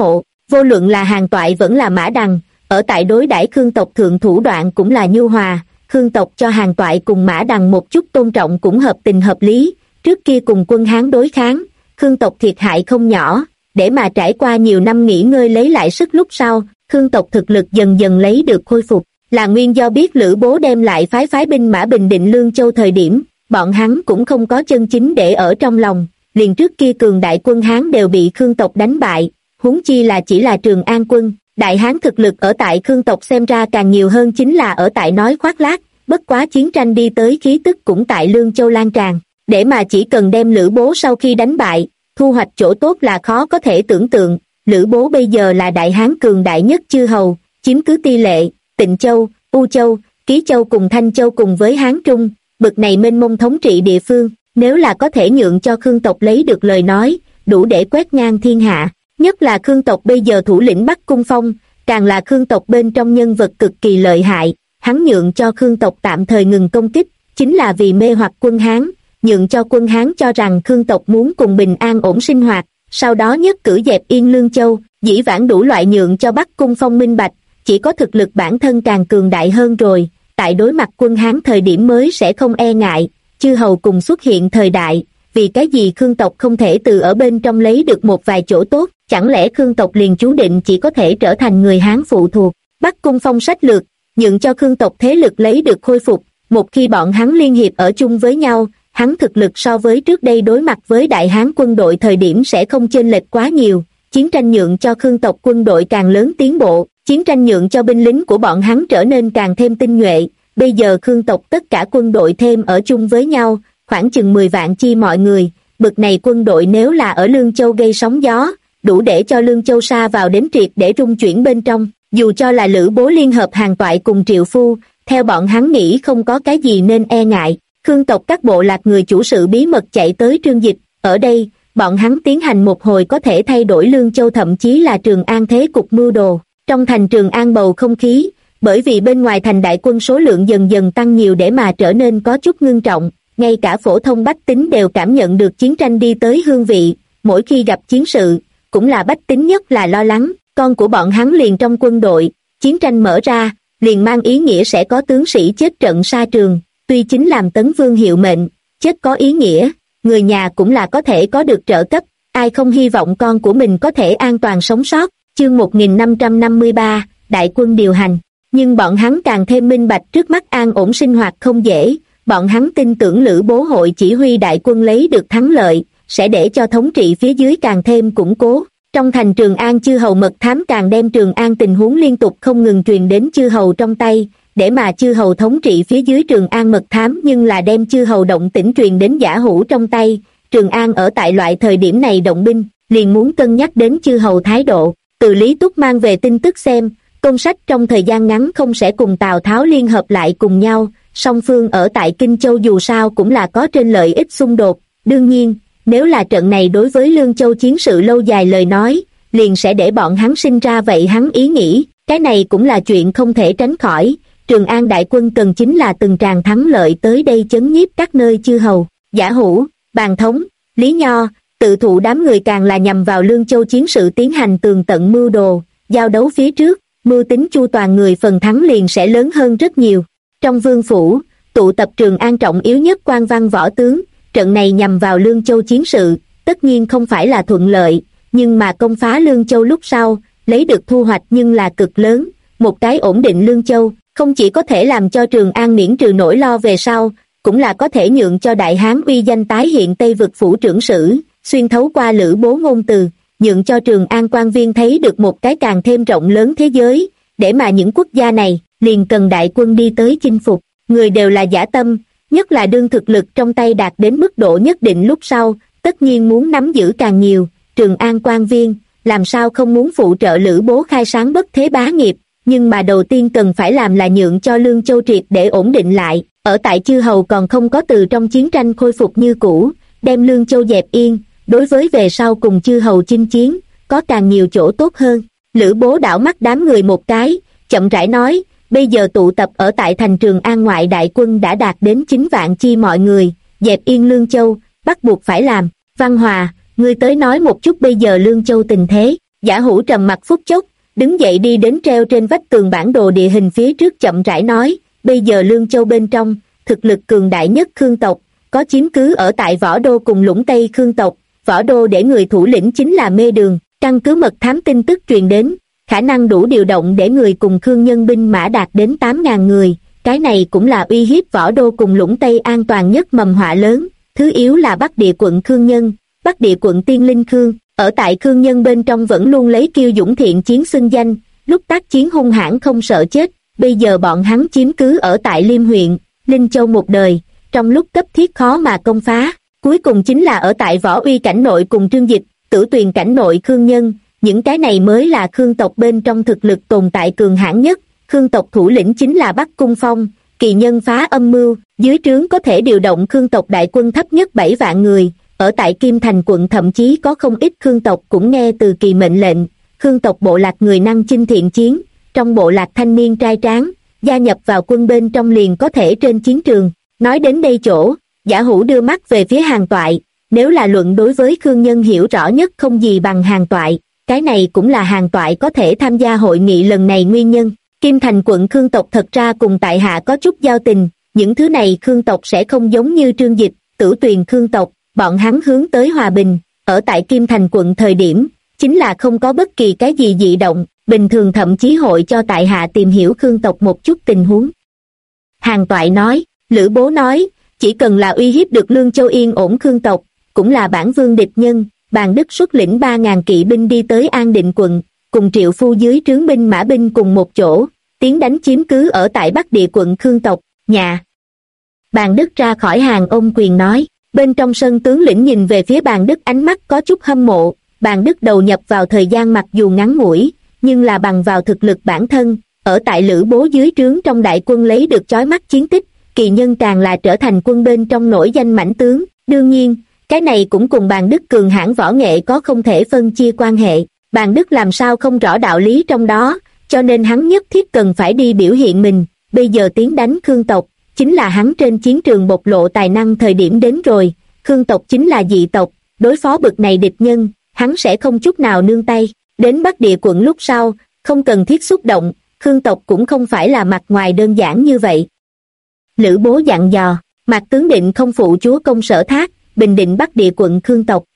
Vô luận là Hàn Toại vẫn là Mã Đằng, ở tại đối đãi Khương tộc thượng thủ đoạn cũng là nhu hòa. Khương tộc cho Hàn Toại cùng Mã Đằng một chút tôn trọng cũng hợp tình hợp lý. Trước kia cùng quân Hán đối kháng, Khương tộc thiệt hại không nhỏ, để mà trải qua nhiều năm nghỉ ngơi lấy lại sức lúc sau, Khương tộc thực lực dần dần lấy được khôi phục, là nguyên do biết Lữ Bố đem lại phái binh mã bình định Lương Châu thời điểm, bọn hắn cũng không có chân chính để ở trong lòng, liền trước kia cường đại quân Hán đều bị Khương tộc đánh bại, huống chi là chỉ là Trường An quân. Đại Hán thực lực ở tại Khương tộc xem ra càng nhiều hơn chính là ở tại nói khoác lác, bất quá chiến tranh đi tới khí tức cũng tại Lương Châu lan tràn, để mà chỉ cần đem Lữ Bố sau khi đánh bại, thu hoạch chỗ tốt là khó có thể tưởng tượng. Lữ Bố bây giờ là Đại Hán cường đại nhất chư hầu, chiếm cứ Ti Lệ, Tịnh Châu, U Châu, Ký Châu cùng Thanh Châu cùng với Hán Trung, bực này mênh mông thống trị địa phương, nếu là có thể nhượng cho Khương tộc lấy được lời nói, đủ để quét ngang thiên hạ. Nhất là Khương tộc bây giờ thủ lĩnh Bắc Cung Phong, càng là Khương tộc bên trong nhân vật cực kỳ lợi hại, hắn nhượng cho Khương tộc tạm thời ngừng công kích, chính là vì mê hoặc quân Hán, nhượng cho quân Hán cho rằng Khương tộc muốn cùng bình an ổn sinh hoạt, sau đó nhất cử dẹp yên Lương Châu, dĩ vãng đủ loại nhượng cho Bắc Cung Phong minh bạch, chỉ có thực lực bản thân càng cường đại hơn rồi, tại đối mặt quân Hán thời điểm mới sẽ không e ngại, chư hầu cùng xuất hiện thời đại, vì cái gì Khương tộc không thể từ ở bên trong lấy được một vài chỗ tốt, chẳng lẽ Khương tộc liền chú định chỉ có thể trở thành người Hán phụ thuộc. Bắc Cung Phong sách lược, nhượng cho Khương tộc thế lực lấy được khôi phục, một khi bọn hắn liên hiệp ở chung với nhau, hắn thực lực so với trước đây đối mặt với Đại Hán quân đội thời điểm sẽ không chênh lệch quá nhiều, chiến tranh nhượng cho Khương tộc quân đội càng lớn tiến bộ, chiến tranh nhượng cho binh lính của bọn hắn trở nên càng thêm tinh nhuệ, bây giờ Khương tộc tất cả quân đội thêm ở chung với nhau, khoảng chừng 10 vạn chi mọi người, bực này quân đội nếu là ở Lương Châu gây sóng gió, đủ để cho Lương Châu sa vào đến triệt để rung chuyển bên trong, dù cho là Lữ Bố liên hợp Hàn Toại cùng Triệu Phu, theo bọn hắn nghĩ không có cái gì nên e ngại. Khương tộc các bộ lạc người chủ sự bí mật chạy tới Trương Dịch, ở đây, bọn hắn tiến hành một hồi có thể thay đổi Lương Châu thậm chí là Trường An thế cục mưu đồ. Trong thành Trường An bầu không khí, bởi vì bên ngoài thành đại quân số lượng dần dần tăng nhiều để mà trở nên có chút ngưng trọng, ngay cả phổ thông bách tính đều cảm nhận được chiến tranh đi tới hương vị, mỗi khi gặp chiến sự, cũng là bách tính nhất là lo lắng, con của bọn hắn liền trong quân đội, chiến tranh mở ra, liền mang ý nghĩa sẽ có tướng sĩ chết trận sa trường, tuy chính làm Tấn Vương hiệu mệnh, chết có ý nghĩa, người nhà cũng là có thể có được trợ cấp, ai không hy vọng con của mình có thể an toàn sống sót. Chương 1553, đại quân điều hành, nhưng bọn hắn càng thêm minh bạch trước mắt an ổn sinh hoạt không dễ, bọn hắn tin tưởng Lữ Bố hội chỉ huy đại quân lấy được thắng lợi, sẽ để cho thống trị phía dưới càng thêm củng cố. Trong thành Trường An chư hầu mật thám càng đem Trường An tình huống liên tục không ngừng truyền đến chư hầu trong tay, để mà chư hầu thống trị phía dưới Trường An mật thám nhưng là đem chư hầu động tĩnh truyền đến Giả Hữu trong tay. Trường An ở tại loại thời điểm này động binh, liền muốn cân nhắc đến chư hầu thái độ. Từ Lý Túc mang về tin tức xem, Công Sách trong thời gian ngắn không sẽ cùng Tào Tháo liên hợp lại cùng nhau, song phương ở tại Kinh Châu dù sao cũng là có trên lợi ích xung đột. Đương nhiên, nếu là trận này đối với Lương Châu chiến sự lâu dài lời nói, liền sẽ để bọn hắn sinh ra vậy hắn ý nghĩ, cái này cũng là chuyện không thể tránh khỏi. Trường An đại quân cần chính là từng tràng thắng lợi tới đây chấn nhiếp các nơi chư hầu. Giả Hữu, Bàn Thống, Lý Nho, tự thụ đám người càng là nhằm vào Lương Châu chiến sự tiến hành tường tận mưu đồ, giao đấu phía trước, mưu tính chu toàn người phần thắng liền sẽ lớn hơn rất nhiều. Trong vương phủ, tụ tập Trường An trọng yếu nhất quan văn võ tướng, trận này nhằm vào Lương Châu chiến sự, tất nhiên không phải là thuận lợi, nhưng mà công phá Lương Châu lúc sau, lấy được thu hoạch nhưng là cực lớn, một cái ổn định Lương Châu, không chỉ có thể làm cho Trường An miễn trừ nỗi lo về sau, cũng là có thể nhượng cho Đại Hán uy danh tái hiện Tây vực phủ trưởng sử, xuyên thấu qua Lữ Bố ngôn từ, nhượng cho Trường An quan viên thấy được một cái càng thêm rộng lớn thế giới, để mà những quốc gia này, liền cần đại quân đi tới chinh phục, người đều là dã tâm, nhất là đương thực lực trong tay đạt đến mức độ nhất định lúc sau, tất nhiên muốn nắm giữ càng nhiều. Trường An quan viên, làm sao không muốn phụ trợ Lữ Bố khai sáng bất thế bá nghiệp, nhưng mà đầu tiên cần phải làm là nhượng cho Lương Châu triệt để ổn định lại, ở tại chư hầu còn không có từ trong chiến tranh khôi phục như cũ, đem Lương Châu dẹp yên, đối với về sau cùng chư hầu chinh chiến, có càng nhiều chỗ tốt hơn. Lữ Bố đảo mắt đám người một cái, chậm rãi nói, bây giờ tụ tập ở tại thành Trường An ngoại đại quân đã đạt đến 9 vạn chi mọi người, dẹp yên Lương Châu, bắt buộc phải làm. Văn Hòa, ngươi tới nói một chút bây giờ Lương Châu tình thế. Giả Hủ trầm mặc phút chốc, đứng dậy đi đến treo trên vách tường bản đồ địa hình phía trước chậm rãi nói, bây giờ Lương Châu bên trong, thực lực cường đại nhất Khương tộc, có chiếm cứ ở tại Võ Đô cùng Lũng Tây Khương tộc, Võ Đô để người thủ lĩnh chính là Mê Đường, căn cứ mật thám tin tức truyền đến, khả năng đủ điều động để người cùng Khương nhân binh mã đạt đến 8.000 người, cái này cũng là uy hiếp Võ Đô cùng Lũng Tây an toàn nhất mầm họa lớn, thứ yếu là Bắc địa quận Khương Nhân, Bắc địa quận Tiên Linh Khương, ở tại Khương Nhân bên trong vẫn luôn lấy kiêu dũng thiện chiến xưng danh, lúc tác chiến hung hãn không sợ chết, bây giờ bọn hắn chiếm cứ ở tại Liêm huyện, Linh Châu một đời, trong lúc cấp thiết khó mà công phá, cuối cùng chính là ở tại Võ Uy cảnh nội cùng Trương Dịch, Tử Tuyền cảnh nội Khương Nhân, những cái này mới là Khương tộc bên trong thực lực tồn tại cường hãn nhất, Khương tộc thủ lĩnh chính là Bắc Cung Phong, kỳ nhân phá âm mưu, dưới trướng có thể điều động Khương tộc đại quân thấp nhất 7 vạn người, ở tại Kim Thành quận thậm chí có không ít Khương tộc cũng nghe từ kỳ mệnh lệnh, Khương tộc bộ lạc người năng chinh thiện chiến, trong bộ lạc thanh niên trai tráng, gia nhập vào quân bên trong liền có thể trên chiến trường. Nói đến đây chỗ, Giả Hủ đưa mắt về phía Hàn Toại, nếu là luận đối với Khương Nhân hiểu rõ nhất không gì bằng Hàn Toại, cái này cũng là Hàn Toại có thể tham gia hội nghị lần này nguyên nhân. Kim Thành quận Khương tộc thật ra cùng tại hạ có chút giao tình, những thứ này Khương tộc sẽ không giống như Trương Dịch, Tử Tuyền Khương tộc, bọn hắn hướng tới hòa bình, ở tại Kim Thành quận thời điểm, chính là không có bất kỳ cái gì dị động, bình thường thậm chí hội cho tại hạ tìm hiểu Khương tộc một chút tình huống. Hàn Toại nói, Lữ Bố nói, chỉ cần là uy hiếp được Lương Châu yên ổn Khương tộc, cũng là bản vương địch nhân, Bàn Đức xuất lĩnh 3.000 kỵ binh đi tới An Định quận, cùng Triệu Phu dưới trướng binh mã binh cùng một chỗ, tiến đánh chiếm cứ ở tại Bắc địa quận Khương tộc, nhà. Bàn Đức ra khỏi hàng ôm quyền nói, bên trong sân tướng lĩnh nhìn về phía Bàn Đức ánh mắt có chút hâm mộ, Bàn Đức đầu nhập vào thời gian mặc dù ngắn ngủi, nhưng là bằng vào thực lực bản thân, ở tại Lữ Bố dưới trướng trong đại quân lấy được chói mắt chiến tích, kỳ nhân càng là trở thành quân bên trong nổi danh mãnh tướng, đương nhiên, cái này cũng cùng Bàn Đức cường hãn võ nghệ có không thể phân chia quan hệ, Bàn Đức làm sao không rõ đạo lý trong đó, cho nên hắn nhất thiết cần phải đi biểu hiện mình, bây giờ tiến đánh Khương tộc, chính là hắn trên chiến trường bộc lộ tài năng thời điểm đến rồi, Khương tộc chính là dị tộc, đối phó bực này địch nhân, hắn sẽ không chút nào nương tay, đến Bắc địa quận lúc sau, không cần thiết xúc động, Khương tộc cũng không phải là mặt ngoài đơn giản như vậy. Lữ Bố dặn dò, Mạc tướng định không phụ chúa công Sở Thác, bình định Bắc địa quận Khương tộc.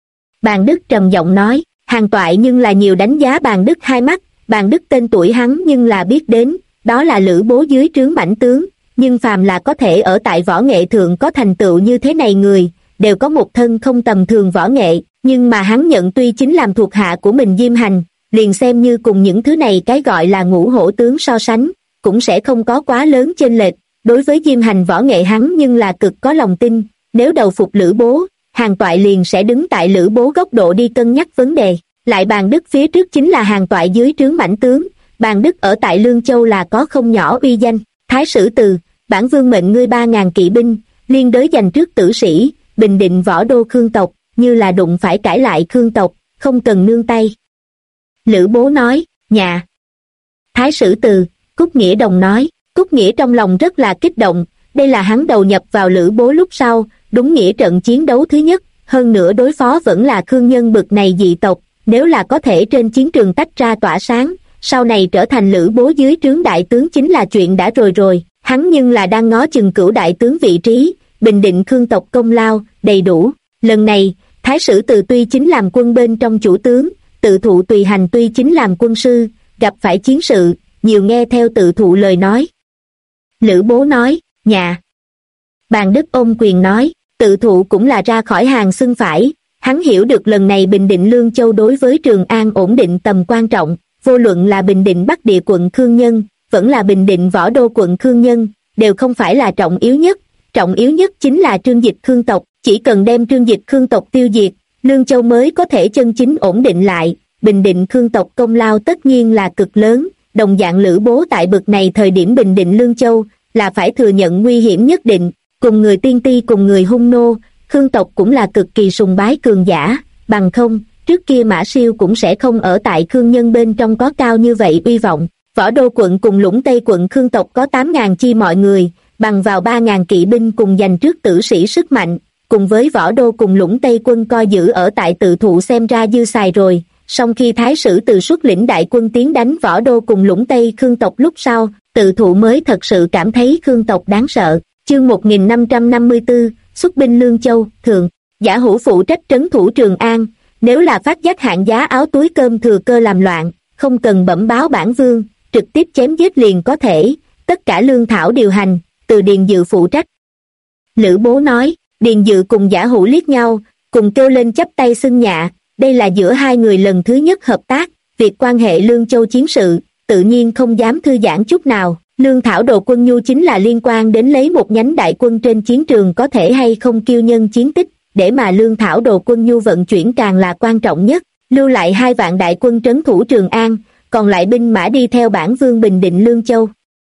Bàn Đức trầm giọng nói, Hàn Toại nhưng là nhiều đánh giá Bàn Đức hai mắt, Bàn Đức tên tuổi hắn nhưng là biết đến, đó là Lữ Bố dưới trướng mãnh tướng, nhưng phàm là có thể ở tại võ nghệ thượng có thành tựu như thế này người, đều có một thân không tầm thường võ nghệ, nhưng mà hắn nhận tuy chính làm thuộc hạ của mình Diêm Hành, liền xem như cùng những thứ này cái gọi là ngũ hổ tướng so sánh, cũng sẽ không có quá lớn chênh lệch, đối với Diêm Hành võ nghệ hắn nhưng là cực có lòng tin, nếu đầu phục Lữ Bố, Hàn Toại liền sẽ đứng tại Lữ Bố góc độ đi cân nhắc vấn đề, lại Bàn Đức phía trước chính là Hàn Toại dưới trướng mãnh tướng, Bàn Đức ở tại Lương Châu là có không nhỏ uy danh, Thái Sử Từ, bản vương mệnh ngươi 3.000 kỵ binh, liên đới giành trước tử sĩ, bình định Võ Đô Khương tộc, như là đụng phải cãi lại Khương tộc, không cần nương tay. Lữ Bố nói, nhà. Thái Sử Từ, Cúc Nghĩa đồng nói, Cúc Nghĩa trong lòng rất là kích động, đây là hắn đầu nhập vào Lữ Bố lúc sau, đúng nghĩa trận chiến đấu thứ nhất, hơn nữa đối phó vẫn là Khương nhân bực này dị tộc, nếu là có thể trên chiến trường tách ra tỏa sáng, sau này trở thành Lữ Bố dưới trướng đại tướng chính là chuyện đã rồi, hắn nhưng là đang ngó chừng Cửu đại tướng vị trí, bình định Khương tộc công lao, đầy đủ. Lần này, Thái Sử Từ tuy chính làm quân bên trong chủ tướng, Tự Thụ tùy hành tuy chính làm quân sư, gặp phải chiến sự, nhiều nghe theo Tự Thụ lời nói. Lữ Bố nói, nhà. Bàn Đức ôm quyền nói, Tự Thụ cũng là ra khỏi hàng xưng phải, hắn hiểu được lần này bình định Lương Châu đối với Trường An ổn định tầm quan trọng, vô luận là bình định Bắc địa quận Khương Nhân, vẫn là bình định Võ Đô quận Khương Nhân, đều không phải là trọng yếu nhất chính là Trương Dịch Khương tộc, chỉ cần đem Trương Dịch Khương tộc tiêu diệt, Lương Châu mới có thể chân chính ổn định lại, bình định Khương tộc công lao tất nhiên là cực lớn, đồng dạng Lữ Bố tại bực này thời điểm bình định Lương Châu, là phải thừa nhận nguy hiểm nhất định, cùng người tiên ti cùng người hung nô, Khương tộc cũng là cực kỳ sùng bái cường giả, bằng không, trước kia Mã Siêu cũng sẽ không ở tại Khương nhân bên trong có cao như vậy uy vọng. Võ Đô quận cùng Lũng Tây quận Khương tộc có 8.000 chi mọi người, bằng vào 3.000 kỵ binh cùng giành trước tử sĩ sức mạnh, cùng với Võ Đô cùng Lũng Tây quân coi giữ ở tại Tự Thụ xem ra dư xài rồi, Song khi Thái Sử Từ xuất lĩnh đại quân tiến đánh Võ Đô cùng Lũng Tây Khương tộc lúc sau, Tự Thụ mới thật sự cảm thấy Khương tộc đáng sợ. Chương 1554, xuất binh Lương Châu, Thượng. Giả Hữu phụ trách trấn thủ Trường An, nếu là phát giác hạng giá áo túi cơm thừa cơ làm loạn, không cần bẩm báo bản vương, trực tiếp chém giết liền có thể, tất cả lương thảo điều hành, từ Điền Dự phụ trách. Lữ Bố nói. Điền Dự cùng Giả Hữu liếc nhau, cùng kêu lên chắp tay xưng nhạ, đây là giữa hai người lần thứ nhất hợp tác, việc quan hệ Lương Châu chiến sự, tự nhiên không dám thư giãn chút nào. Lương thảo đồ quân nhu chính là liên quan đến lấy một nhánh đại quân trên chiến trường có thể hay không kiêu nhân chiến tích, để mà lương thảo đồ quân nhu vận chuyển càng là quan trọng nhất. Lưu lại 2 vạn đại quân trấn thủ Trường An, còn lại binh mã đi theo bản vương bình định Lương Châu.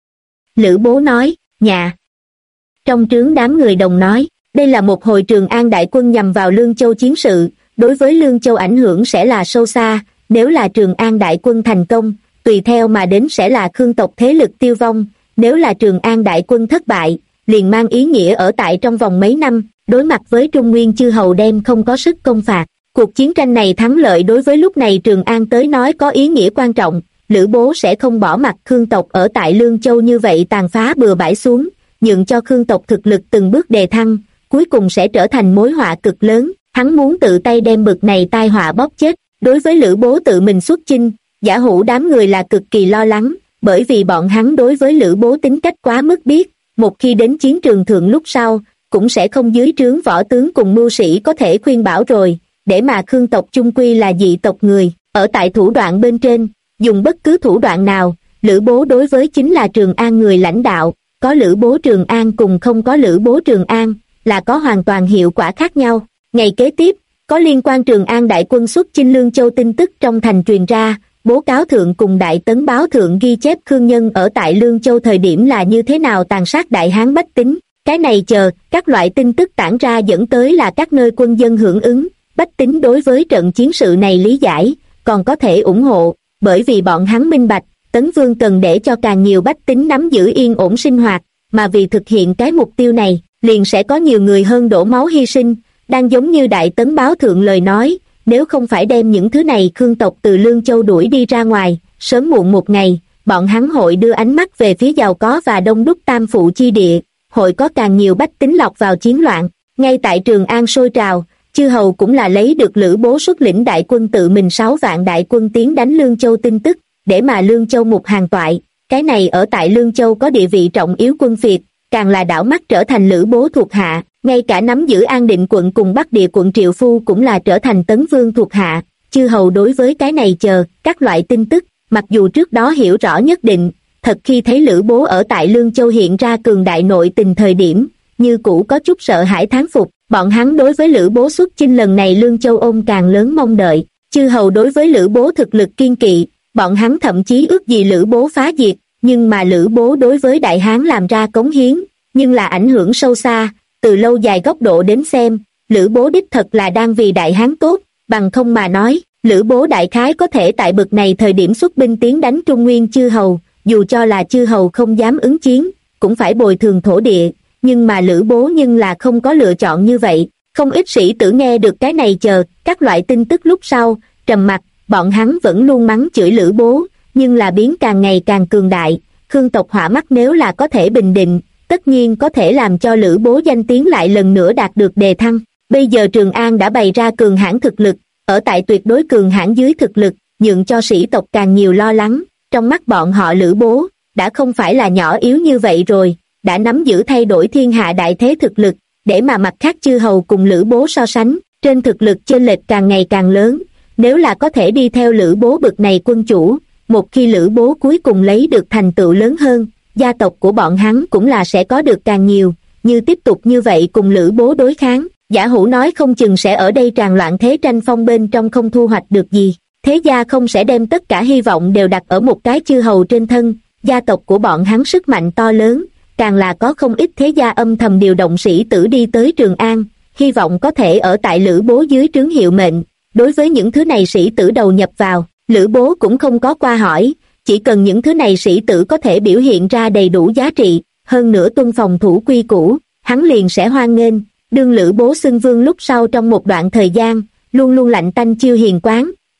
Lữ Bố nói. Nhà. Trong trướng đám người đồng nói, đây là một hồi Trường An đại quân nhằm vào Lương Châu chiến sự, đối với Lương Châu ảnh hưởng sẽ là sâu xa, nếu là Trường An đại quân thành công, tùy theo mà đến sẽ là Khương tộc thế lực tiêu vong, nếu là Trường An đại quân thất bại, liền mang ý nghĩa ở tại trong vòng mấy năm, đối mặt với Trung Nguyên chư hầu đem không có sức công phạt. Cuộc chiến tranh này thắng lợi đối với lúc này Trường An tới nói có ý nghĩa quan trọng, Lữ Bố sẽ không bỏ mặc Khương tộc ở tại Lương Châu như vậy tàn phá bừa bãi xuống, nhượng cho Khương tộc thực lực từng bước đề thăng, cuối cùng sẽ trở thành mối họa cực lớn, hắn muốn tự tay đem bực này tai họa bóp chết. Đối với Lữ Bố tự mình xuất chinh, Giả Hữu đám người là cực kỳ lo lắng, bởi vì bọn hắn đối với Lữ Bố tính cách quá mức biết, một khi đến chiến trường thượng lúc sau, cũng sẽ không dưới trướng võ tướng cùng mưu sĩ có thể khuyên bảo rồi, để mà Khương tộc chung quy là dị tộc người, ở tại thủ đoạn bên trên, dùng bất cứ thủ đoạn nào, Lữ Bố đối với chính là Trường An người lãnh đạo, có Lữ Bố Trường An cùng không có Lữ Bố Trường An, là có hoàn toàn hiệu quả khác nhau. Ngày kế tiếp, có liên quan Trường An đại quân xuất chinh Lương Châu tin tức trong thành truyền ra, Bố Cáo Thượng cùng Đại Tấn Báo Thượng ghi chép Khương nhân ở tại Lương Châu thời điểm là như thế nào tàn sát đại hán bách tính. Cái này chờ, các loại tin tức tản ra dẫn tới là các nơi quân dân hưởng ứng, bách tính đối với trận chiến sự này lý giải, còn có thể ủng hộ, bởi vì bọn hắn minh bạch, Tấn Vương cần để cho càng nhiều bách tính nắm giữ yên ổn sinh hoạt, mà vì thực hiện cái mục tiêu này, liền sẽ có nhiều người hơn đổ máu hy sinh, đang giống như Đại Tấn Báo Thượng lời nói, nếu không phải đem những thứ này Khương tộc từ Lương Châu đuổi đi ra ngoài, sớm muộn một ngày, bọn hắn hội đưa ánh mắt về phía giàu có và đông đúc tam phụ chi địa, hội có càng nhiều bách tính lọc vào chiến loạn. Ngay tại Trường An sôi trào, chư hầu cũng là lấy được Lữ Bố xuất lĩnh đại quân tự mình 6 vạn đại quân tiến đánh Lương Châu tin tức, để mà Lương Châu mục hàng toại, cái này ở tại Lương Châu có địa vị trọng yếu quân phiệt, càng là đảo mắt trở thành Lữ Bố thuộc hạ, ngay cả nắm giữ An Định quận cùng Bắc Địa quận Triệu Phu cũng là trở thành Tấn Vương thuộc hạ. Chư hầu đối với cái này chờ các loại tin tức, mặc dù trước đó hiểu rõ nhất định, thật khi thấy Lữ Bố ở tại Lương Châu hiện ra cường đại nội tình thời điểm, như cũ có chút sợ hãi thán phục. Bọn hắn đối với Lữ Bố xuất chinh lần này Lương Châu ôm càng lớn mong đợi. Chư hầu đối với Lữ Bố thực lực kiên kỵ, bọn hắn thậm chí ước gì Lữ Bố phá diệt, nhưng mà Lữ Bố đối với Đại Hán làm ra cống hiến, nhưng là ảnh hưởng sâu xa. Từ lâu dài góc độ đến xem, Lữ Bố đích thật là đang vì Đại Hán tốt, bằng không mà nói, Lữ Bố đại khái có thể tại bực này thời điểm xuất binh tiến đánh Trung Nguyên chư hầu, dù cho là chư hầu không dám ứng chiến, cũng phải bồi thường thổ địa, nhưng mà Lữ Bố nhưng là không có lựa chọn như vậy. Không ít sĩ tử nghe được cái này chờ các loại tin tức lúc sau, trầm mặc, bọn hắn vẫn luôn mắng chửi Lữ Bố, nhưng là biến càng ngày càng cường đại, Khương tộc hỏa mắt nếu là có thể bình định, tất nhiên có thể làm cho Lữ Bố danh tiếng lại lần nữa đạt được đề thăng. Bây giờ Trường An đã bày ra cường hãn thực lực, ở tại tuyệt đối cường hãn dưới thực lực, nhượng cho sĩ tộc càng nhiều lo lắng, trong mắt bọn họ Lữ Bố, đã không phải là nhỏ yếu như vậy rồi, đã nắm giữ thay đổi thiên hạ đại thế thực lực, để mà mặt khác chư hầu cùng Lữ Bố so sánh, trên thực lực chênh lệch càng ngày càng lớn, nếu là có thể đi theo Lữ Bố bực này quân chủ, một khi Lữ Bố cuối cùng lấy được thành tựu lớn hơn, gia tộc của bọn hắn cũng là sẽ có được càng nhiều, như tiếp tục như vậy cùng Lữ Bố đối kháng, Giả Hữu nói không chừng sẽ ở đây tràn loạn thế tranh phong bên trong không thu hoạch được gì, thế gia không sẽ đem tất cả hy vọng đều đặt ở một cái chư hầu trên thân, gia tộc của bọn hắn sức mạnh to lớn, càng là có không ít thế gia âm thầm điều động sĩ tử đi tới Trường An, hy vọng có thể ở tại Lữ Bố dưới trướng hiệu mệnh. Đối với những thứ này sĩ tử đầu nhập vào, Lữ Bố cũng không có qua hỏi, chỉ cần những thứ này sĩ tử có thể biểu hiện ra đầy đủ giá trị, hơn nữa tuân phòng thủ quy củ, hắn liền sẽ hoan nghênh. Đương Lữ Bố xưng vương lúc sau trong một đoạn thời gian, luôn luôn lạnh tanh chiêu hiền quán,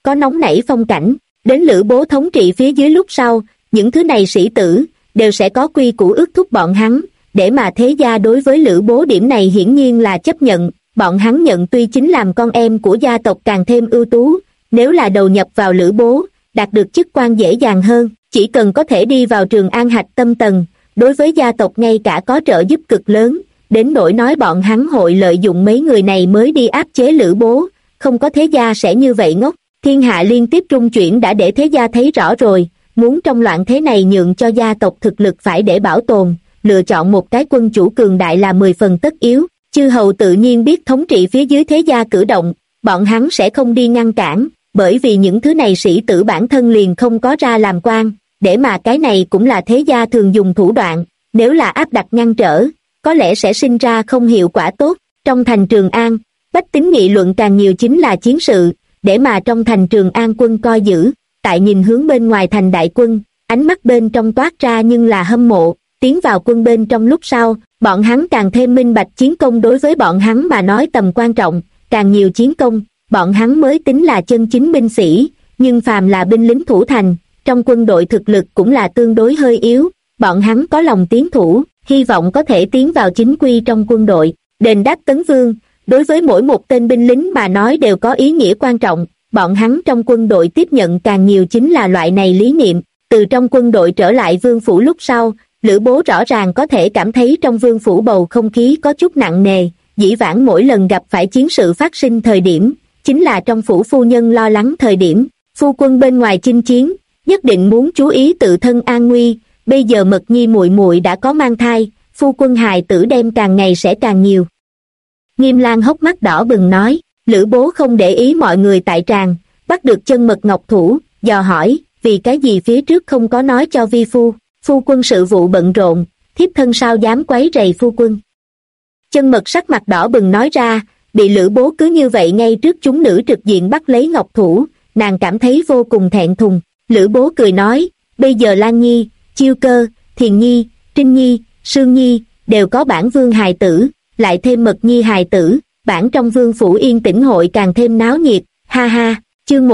có nóng nảy phong cảnh. Đến Lữ Bố thống trị phía dưới lúc sau, những thứ này sĩ tử đều sẽ có quy củ ước thúc bọn hắn, để mà thế gia đối với Lữ Bố điểm này hiển nhiên là chấp nhận. Bọn hắn nhận tuy chính làm con em của gia tộc càng thêm ưu tú, nếu là đầu nhập vào Lữ Bố, đạt được chức quan dễ dàng hơn, chỉ cần có thể đi vào Trường An hạch tâm tầng, đối với gia tộc ngay cả có trợ giúp cực lớn, đến nỗi nói bọn hắn hội lợi dụng mấy người này mới đi áp chế Lữ Bố, không có thế gia sẽ như vậy ngốc. Thiên hạ liên tiếp trung chuyển đã để thế gia thấy rõ rồi, muốn trong loạn thế này nhượng cho gia tộc thực lực phải để bảo tồn, lựa chọn một cái quân chủ cường đại là 10 phần tất yếu. Chư hầu tự nhiên biết thống trị phía dưới thế gia cử động, bọn hắn sẽ không đi ngăn cản, bởi vì những thứ này sĩ tử bản thân liền không có ra làm quan, để mà cái này cũng là thế gia thường dùng thủ đoạn, nếu là áp đặt ngăn trở, có lẽ sẽ sinh ra không hiệu quả tốt. Trong thành Trường An, bách tính nghị luận càng nhiều chính là chiến sự, để mà trong thành Trường An quân coi giữ, tại nhìn hướng bên ngoài thành đại quân, ánh mắt bên trong toát ra nhưng là hâm mộ. Tiến vào quân bên trong lúc sau, bọn hắn càng thêm minh bạch chiến công đối với bọn hắn mà nói tầm quan trọng, càng nhiều chiến công, bọn hắn mới tính là chân chính binh sĩ, nhưng phàm là binh lính thủ thành, trong quân đội thực lực cũng là tương đối hơi yếu, bọn hắn có lòng tiến thủ, hy vọng có thể tiến vào chính quy trong quân đội. Đền đáp Tấn Vương, đối với mỗi một tên binh lính mà nói đều có ý nghĩa quan trọng, bọn hắn trong quân đội tiếp nhận càng nhiều chính là loại này lý niệm. Từ trong quân đội trở lại vương phủ lúc sau, Lữ Bố rõ ràng có thể cảm thấy trong vương phủ bầu không khí có chút nặng nề, dĩ vãng mỗi lần gặp phải chiến sự phát sinh thời điểm, chính là trong phủ phu nhân lo lắng thời điểm, phu quân bên ngoài chinh chiến, nhất định muốn chú ý tự thân an nguy, bây giờ Mật Nhi muội muội đã có mang thai, phu quân hài tử đem càng ngày sẽ càng nhiều. Nghiêm Lang hốc mắt đỏ bừng nói, Lữ Bố không để ý mọi người tại tràng, bắt được chân Mật ngọc thủ, dò hỏi, vì cái gì phía trước không có nói cho vi phu quân sự vụ bận rộn, thiếp thân sao dám quấy rầy phu quân. Chân Mật sắc mặt đỏ bừng nói ra, bị Lữ Bố cứ như vậy ngay trước chúng nữ trực diện bắt lấy ngọc thủ, nàng cảm thấy vô cùng thẹn thùng. Lữ Bố cười nói, bây giờ Lan Nhi, Chiêu Cơ, Thiền Nhi, Trinh Nhi, Sương Nhi, đều có bản vương hài tử, lại thêm Mật Nhi hài tử, bản trong vương phủ yên tĩnh hội càng thêm náo nhiệt, ha ha. Chương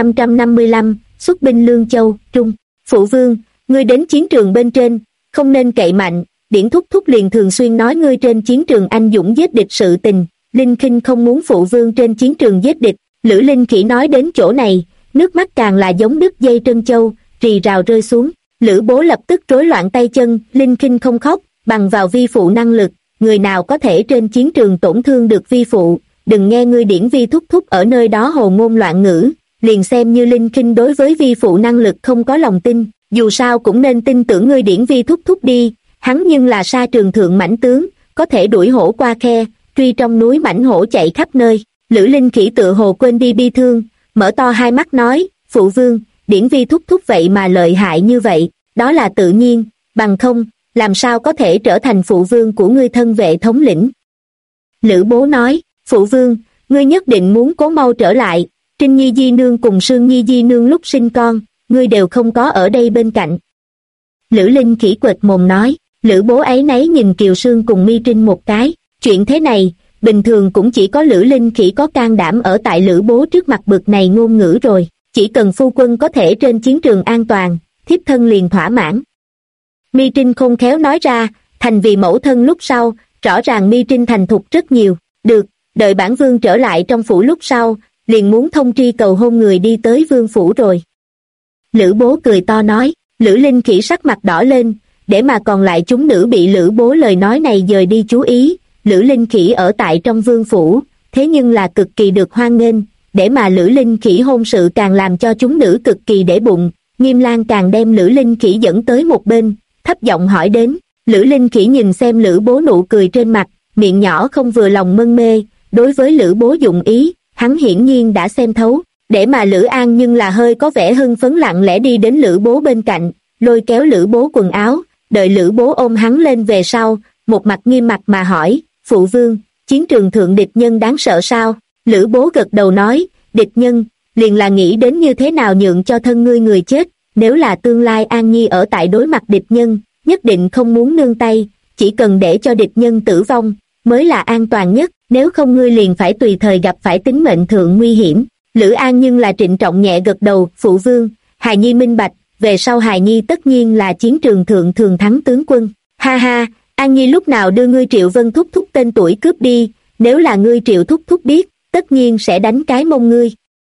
1555, xuất binh Lương Châu, Trung. Phụ vương, ngươi đến chiến trường bên trên, không nên cậy mạnh, Điển thúc thúc liền thường xuyên nói ngươi trên chiến trường anh dũng giết địch sự tình, Linh Khinh không muốn phụ vương trên chiến trường giết địch. Lữ Linh Khỉ nói đến chỗ này, nước mắt càng là giống đứt dây trân châu, rì rào rơi xuống. Lữ Bố lập tức rối loạn tay chân, Linh Khinh không khóc, bằng vào vi phụ năng lực, người nào có thể trên chiến trường tổn thương được vi phụ, đừng nghe ngươi Điển vi thúc thúc ở nơi đó hồ ngôn loạn ngữ, liền xem như Linh Khinh đối với vi phụ năng lực không có lòng tin, dù sao cũng nên tin tưởng ngươi Điển vi thúc thúc đi, hắn nhưng là sa trường thượng mãnh tướng, có thể đuổi hổ qua khe, truy trong núi mãnh hổ chạy khắp nơi. Lữ Linh Khỉ tựa hồ quên đi bi thương, mở to hai mắt nói, phụ vương, Điển vi thúc thúc vậy mà lợi hại như vậy, đó là tự nhiên, bằng không, làm sao có thể trở thành phụ vương của ngươi thân vệ thống lĩnh. Lữ Bố nói, phụ vương, ngươi nhất định muốn cố mau trở lại, Trinh Nhi di nương cùng Sương Nhi di nương lúc sinh con, ngươi đều không có ở đây bên cạnh. Lữ Linh Khỉ quệt mồm nói, Lữ Bố ấy nấy nhìn Kiều Sương cùng Mi Trinh một cái, chuyện thế này, bình thường cũng chỉ có Lữ Linh Khỉ có can đảm ở tại Lữ Bố trước mặt bực này ngôn ngữ rồi, chỉ cần phu quân có thể trên chiến trường an toàn, thiếp thân liền thỏa mãn. Mi Trinh khôn khéo nói ra, thành vì mẫu thân lúc sau, rõ ràng Mi Trinh thành thục rất nhiều, được, đợi bản vương trở lại trong phủ lúc sau, liền muốn thông tri cầu hôn người đi tới vương phủ rồi. Lữ Bố cười to nói, Lữ Linh Khỉ sắc mặt đỏ lên, để mà còn lại chúng nữ bị Lữ Bố lời nói này dời đi chú ý, Lữ Linh Khỉ ở tại trong vương phủ, thế nhưng là cực kỳ được hoan nghênh, để mà Lữ Linh Khỉ hôn sự càng làm cho chúng nữ cực kỳ để bụng, Nghiêm Lang càng đem Lữ Linh Khỉ dẫn tới một bên, thấp giọng hỏi đến, Lữ Linh Khỉ nhìn xem Lữ Bố nụ cười trên mặt, miệng nhỏ không vừa lòng mân mê, đối với Lữ Bố dụng ý, hắn hiển nhiên đã xem thấu, để mà Lữ An nhưng là hơi có vẻ hưng phấn lặng lẽ đi đến Lữ Bố bên cạnh, lôi kéo Lữ Bố quần áo, đợi Lữ Bố ôm hắn lên về sau, một mặt nghiêm mặt mà hỏi, phụ vương, chiến trường thượng địch nhân đáng sợ sao? Lữ Bố gật đầu nói, địch nhân, liền là nghĩ đến như thế nào nhượng cho thân ngươi người chết, nếu là tương lai An Nhi ở tại đối mặt địch nhân, nhất định không muốn nương tay, chỉ cần để cho địch nhân tử vong, mới là an toàn nhất, nếu không ngươi liền phải tùy thời gặp phải tính mệnh thượng nguy hiểm. Lữ An nhưng là trịnh trọng nhẹ gật đầu, phụ vương, hài nhi minh bạch, về sau hài nhi tất nhiên là chiến trường thượng thường thắng tướng quân. Ha ha, An nhi lúc nào đưa ngươi Triệu Vân thúc thúc tên tuổi cướp đi, nếu là ngươi Triệu thúc thúc biết, tất nhiên sẽ đánh cái mông ngươi.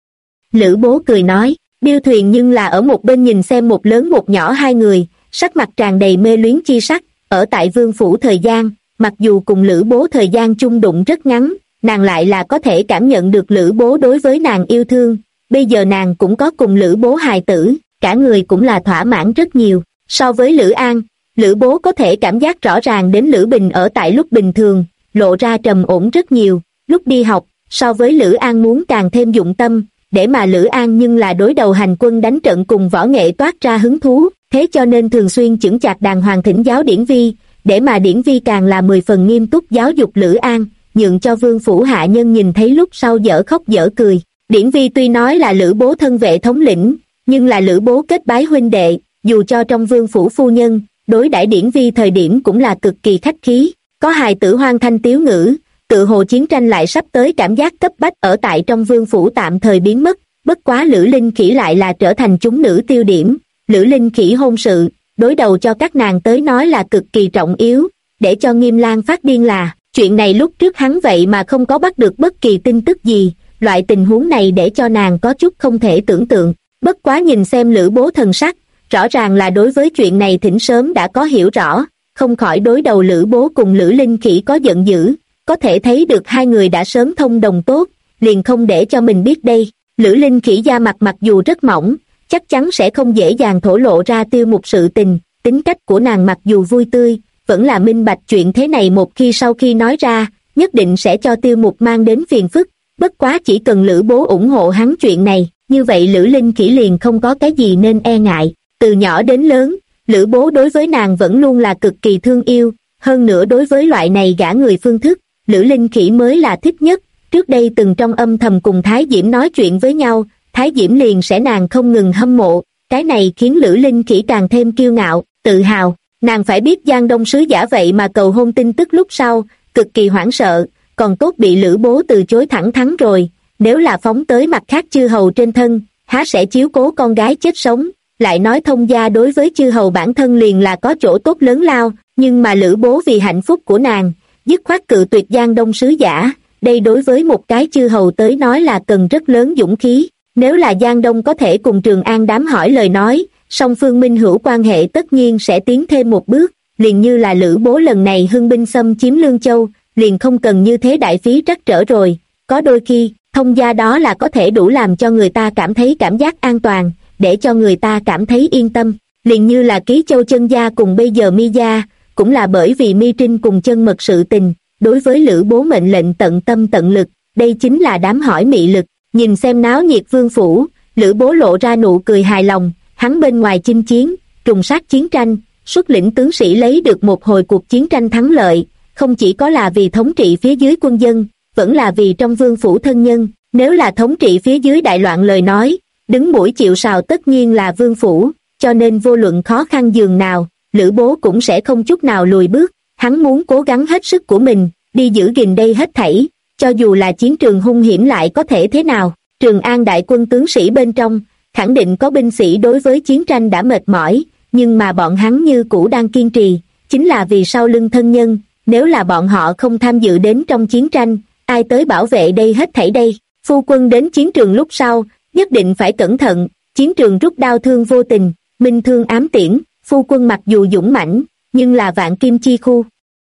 Lữ Bố cười nói, Điêu Thuyền nhưng là ở một bên nhìn xem một lớn một nhỏ hai người, sắc mặt tràn đầy mê luyến chi sắc, ở tại vương phủ thời gian, mặc dù cùng Lữ Bố thời gian chung đụng rất ngắn, nàng lại là có thể cảm nhận được Lữ Bố đối với nàng yêu thương, bây giờ nàng cũng có cùng Lữ Bố hài tử, cả người cũng là thỏa mãn rất nhiều, so với Lữ An, Lữ Bố có thể cảm giác rõ ràng đến Lữ Bình ở tại lúc bình thường, lộ ra trầm ổn rất nhiều, lúc đi học, so với Lữ An muốn càng thêm dụng tâm, để mà Lữ An nhưng là đối đầu hành quân đánh trận cùng võ nghệ toát ra hứng thú, thế cho nên thường xuyên chững chạc đàng hoàng thỉnh giáo Điển Vi, để mà Điển Vi càng là 10 phần nghiêm túc giáo dục Lữ An, nhượng cho vương phủ hạ nhân nhìn thấy lúc sau dở khóc dở cười. Điển Vi tuy nói là Lữ Bố thân vệ thống lĩnh, nhưng là Lữ Bố kết bái huynh đệ, dù cho trong vương phủ phu nhân, đối đãi Điển Vi thời điểm cũng là cực kỳ khách khí, có hài tử hoang thanh tiếu ngữ, tự hồ chiến tranh lại sắp tới cảm giác cấp bách ở tại trong vương phủ tạm thời biến mất, bất quá Lữ Linh Khỉ lại là trở thành chúng nữ tiêu điểm, Lữ Linh Khỉ hôn sự, đối đầu cho các nàng tới nói là cực kỳ trọng yếu, để cho Nghiêm Lang phát điên là, chuyện này lúc trước hắn vậy mà không có bắt được bất kỳ tin tức gì, loại tình huống này để cho nàng có chút không thể tưởng tượng, bất quá nhìn xem Lữ Bố thần sắc, rõ ràng là đối với chuyện này thỉnh sớm đã có hiểu rõ, không khỏi đối đầu Lữ Bố cùng Lữ Linh Khỉ có giận dữ, có thể thấy được hai người đã sớm thông đồng tốt, liền không để cho mình biết đây. Lữ Linh Khỉ da mặt mặc dù rất mỏng, chắc chắn sẽ không dễ dàng thổ lộ ra Tiêu Mục sự tình, tính cách của nàng mặc dù vui tươi, vẫn là minh bạch chuyện thế này một khi sau khi nói ra, nhất định sẽ cho Tiêu Mục mang đến phiền phức, bất quá chỉ cần Lữ Bố ủng hộ hắn chuyện này, như vậy Lữ Linh Khỉ liền không có cái gì nên e ngại. Từ nhỏ đến lớn, Lữ Bố đối với nàng vẫn luôn là cực kỳ thương yêu, hơn nữa đối với loại này gả người phương thức, Lữ Linh Khỉ mới là thích nhất, trước đây từng trong âm thầm cùng Thái Diễm nói chuyện với nhau, Thái Diễm liền sẽ nàng không ngừng hâm mộ, cái này khiến Lữ Linh Khỉ càng thêm kiêu ngạo, tự hào, nàng phải biết Giang Đông sứ giả vậy mà cầu hôn tin tức lúc sau, cực kỳ hoảng sợ, còn tốt bị Lữ Bố từ chối thẳng thắn rồi, nếu là phóng tới mặt khác chư hầu trên thân, há sẽ chiếu cố con gái chết sống, lại nói Thông gia đối với chư hầu bản thân liền là có chỗ tốt lớn lao, nhưng mà Lữ Bố vì hạnh phúc của nàng, dứt khoát cự tuyệt Giang Đông sứ giả, đây đối với một cái chư hầu tới nói là cần rất lớn dũng khí, nếu là Giang Đông có thể cùng Trường An đám hỏi lời nói, song phương minh hữu quan hệ tất nhiên sẽ tiến thêm một bước, liền như là Lữ Bố lần này hưng binh xâm chiếm Lương Châu, liền không cần như thế đại phí trắc trở rồi, có đôi khi, thông gia đó là có thể đủ làm cho người ta cảm thấy cảm giác an toàn, để cho người ta cảm thấy yên tâm, liền như là Ký Châu Chân gia cùng bây giờ Mi gia, cũng là bởi vì Mi Trinh cùng Chân Mật sự tình, đối với Lữ Bố mệnh lệnh tận tâm tận lực, đây chính là đám hỏi mị lực, nhìn xem náo nhiệt vương phủ, Lữ Bố lộ ra nụ cười hài lòng, hắn bên ngoài chinh chiến, trùng sát chiến tranh, xuất lĩnh tướng sĩ lấy được một hồi cuộc chiến tranh thắng lợi, không chỉ có là vì thống trị phía dưới quân dân, vẫn là vì trong vương phủ thân nhân, nếu là thống trị phía dưới đại loạn lời nói, đứng mũi chịu sào tất nhiên là vương phủ, cho nên vô luận khó khăn giường nào, Lữ Bố cũng sẽ không chút nào lùi bước, hắn muốn cố gắng hết sức của mình, đi giữ gìn đây hết thảy, cho dù là chiến trường hung hiểm lại có thể thế nào, Trường An đại quân tướng sĩ bên trong, khẳng định có binh sĩ đối với chiến tranh đã mệt mỏi, nhưng mà bọn hắn như cũ đang kiên trì, chính là vì sau lưng thân nhân, nếu là bọn họ không tham dự đến trong chiến tranh, ai tới bảo vệ đây hết thảy đây, phu quân đến chiến trường lúc sau, nhất định phải cẩn thận, chiến trường rút đao thương vô tình, minh thương ám tiễn, phu quân mặc dù dũng mãnh, nhưng là vạn kim chi khu.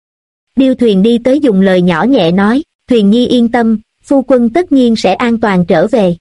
Điêu Thuyền đi tới dùng lời nhỏ nhẹ nói, Thuyền nhi yên tâm, phu quân tất nhiên sẽ an toàn trở về.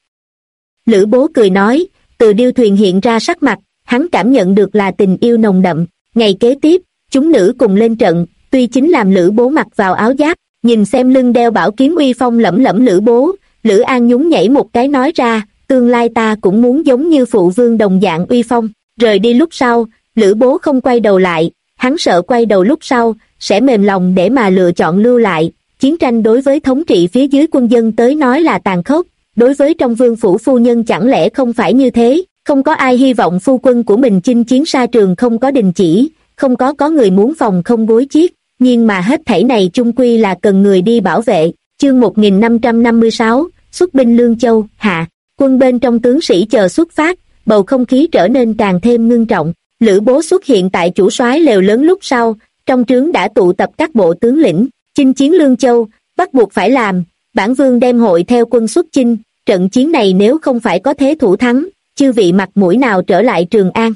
Lữ Bố cười nói, từ Điêu Thuyền hiện ra sắc mặt, hắn cảm nhận được là tình yêu nồng đậm, ngày kế tiếp, chúng nữ cùng lên trận, tuy chính làm Lữ Bố mặc vào áo giáp, nhìn xem lưng đeo bảo kiếm uy phong lẫm lẫm Lữ Bố, Lữ An nhún nhảy một cái nói ra, tương lai ta cũng muốn giống như phụ vương đồng dạng uy phong, rời đi lúc sau, Lữ Bố không quay đầu lại, hắn sợ quay đầu lúc sau, sẽ mềm lòng để mà lựa chọn lưu lại, chiến tranh đối với thống trị phía dưới quân dân tới nói là tàn khốc, đối với trong vương phủ phu nhân chẳng lẽ không phải như thế, không có ai hy vọng phu quân của mình chinh chiến xa trường không có đình chỉ, không có người muốn phòng không gối chiếc, nhưng mà hết thảy này chung quy là cần người đi bảo vệ, chương 1556, xuất binh Lương Châu, hạ. Quân bên trong tướng sĩ chờ xuất phát, bầu không khí trở nên càng thêm ngưng trọng. Lữ Bố xuất hiện tại chủ soái lều lớn lúc sau, trong trướng đã tụ tập các bộ tướng lĩnh, chinh chiến Lương Châu, bắt buộc phải làm, bản vương đem hội theo quân xuất chinh, trận chiến này nếu không phải có thế thủ thắng, chư vị mặt mũi nào trở lại Trường An.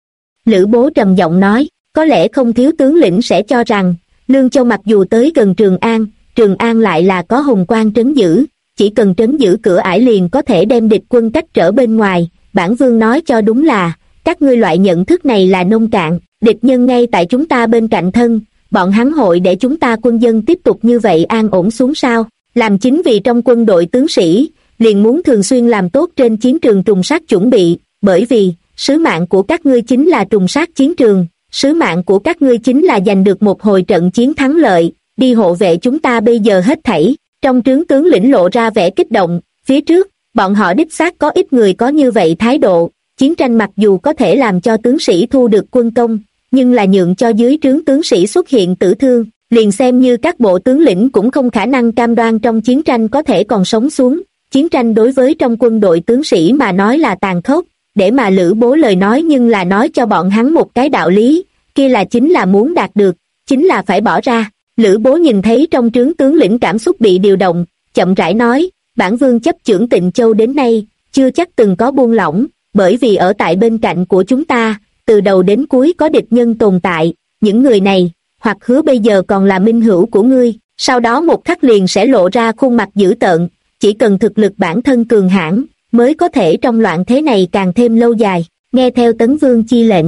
Lữ Bố trầm giọng nói, có lẽ không thiếu tướng lĩnh sẽ cho rằng, Lương Châu mặc dù tới gần Trường An lại là có hùng quan trấn giữ, chỉ cần trấn giữ cửa ải liền có thể đem địch quân cách trở bên ngoài, bản vương nói cho đúng là, các ngươi loại nhận thức này là nông cạn, địch nhân ngay tại chúng ta bên cạnh thân, bọn hắn hội để chúng ta quân dân tiếp tục như vậy an ổn xuống sao, làm chính vì trong quân đội tướng sĩ, liền muốn thường xuyên làm tốt trên chiến trường trùng sát chuẩn bị, bởi vì, sứ mạng của các ngươi chính là trùng sát chiến trường, sứ mạng của các ngươi chính là giành được một hồi trận chiến thắng lợi, đi hộ vệ chúng ta bây giờ hết thảy. Trong trướng tướng lĩnh lộ ra vẻ kích động, phía trước, bọn họ đích xác có ít người có như vậy thái độ, chiến tranh mặc dù có thể làm cho tướng sĩ thu được quân công, nhưng là nhượng cho dưới trướng tướng sĩ xuất hiện tử thương, liền xem như các bộ tướng lĩnh cũng không khả năng cam đoan trong chiến tranh có thể còn sống xuống. Chiến tranh đối với trong quân đội tướng sĩ mà nói là tàn khốc, để mà Lữ Bố lời nói nhưng là nói cho bọn hắn một cái đạo lý, kia là chính là muốn đạt được, chính là phải bỏ ra. Lữ Bố nhìn thấy trong trướng tướng lĩnh cảm xúc bị điều động, chậm rãi nói, bản vương chấp chưởng Tịnh Châu đến nay, chưa chắc từng có buông lỏng, bởi vì ở tại bên cạnh của chúng ta, từ đầu đến cuối có địch nhân tồn tại, những người này, hoặc hứa bây giờ còn là minh hữu của ngươi, sau đó một khắc liền sẽ lộ ra khuôn mặt dữ tợn, chỉ cần thực lực bản thân cường hãn mới có thể trong loạn thế này càng thêm lâu dài, nghe theo Tấn Vương chi lệnh.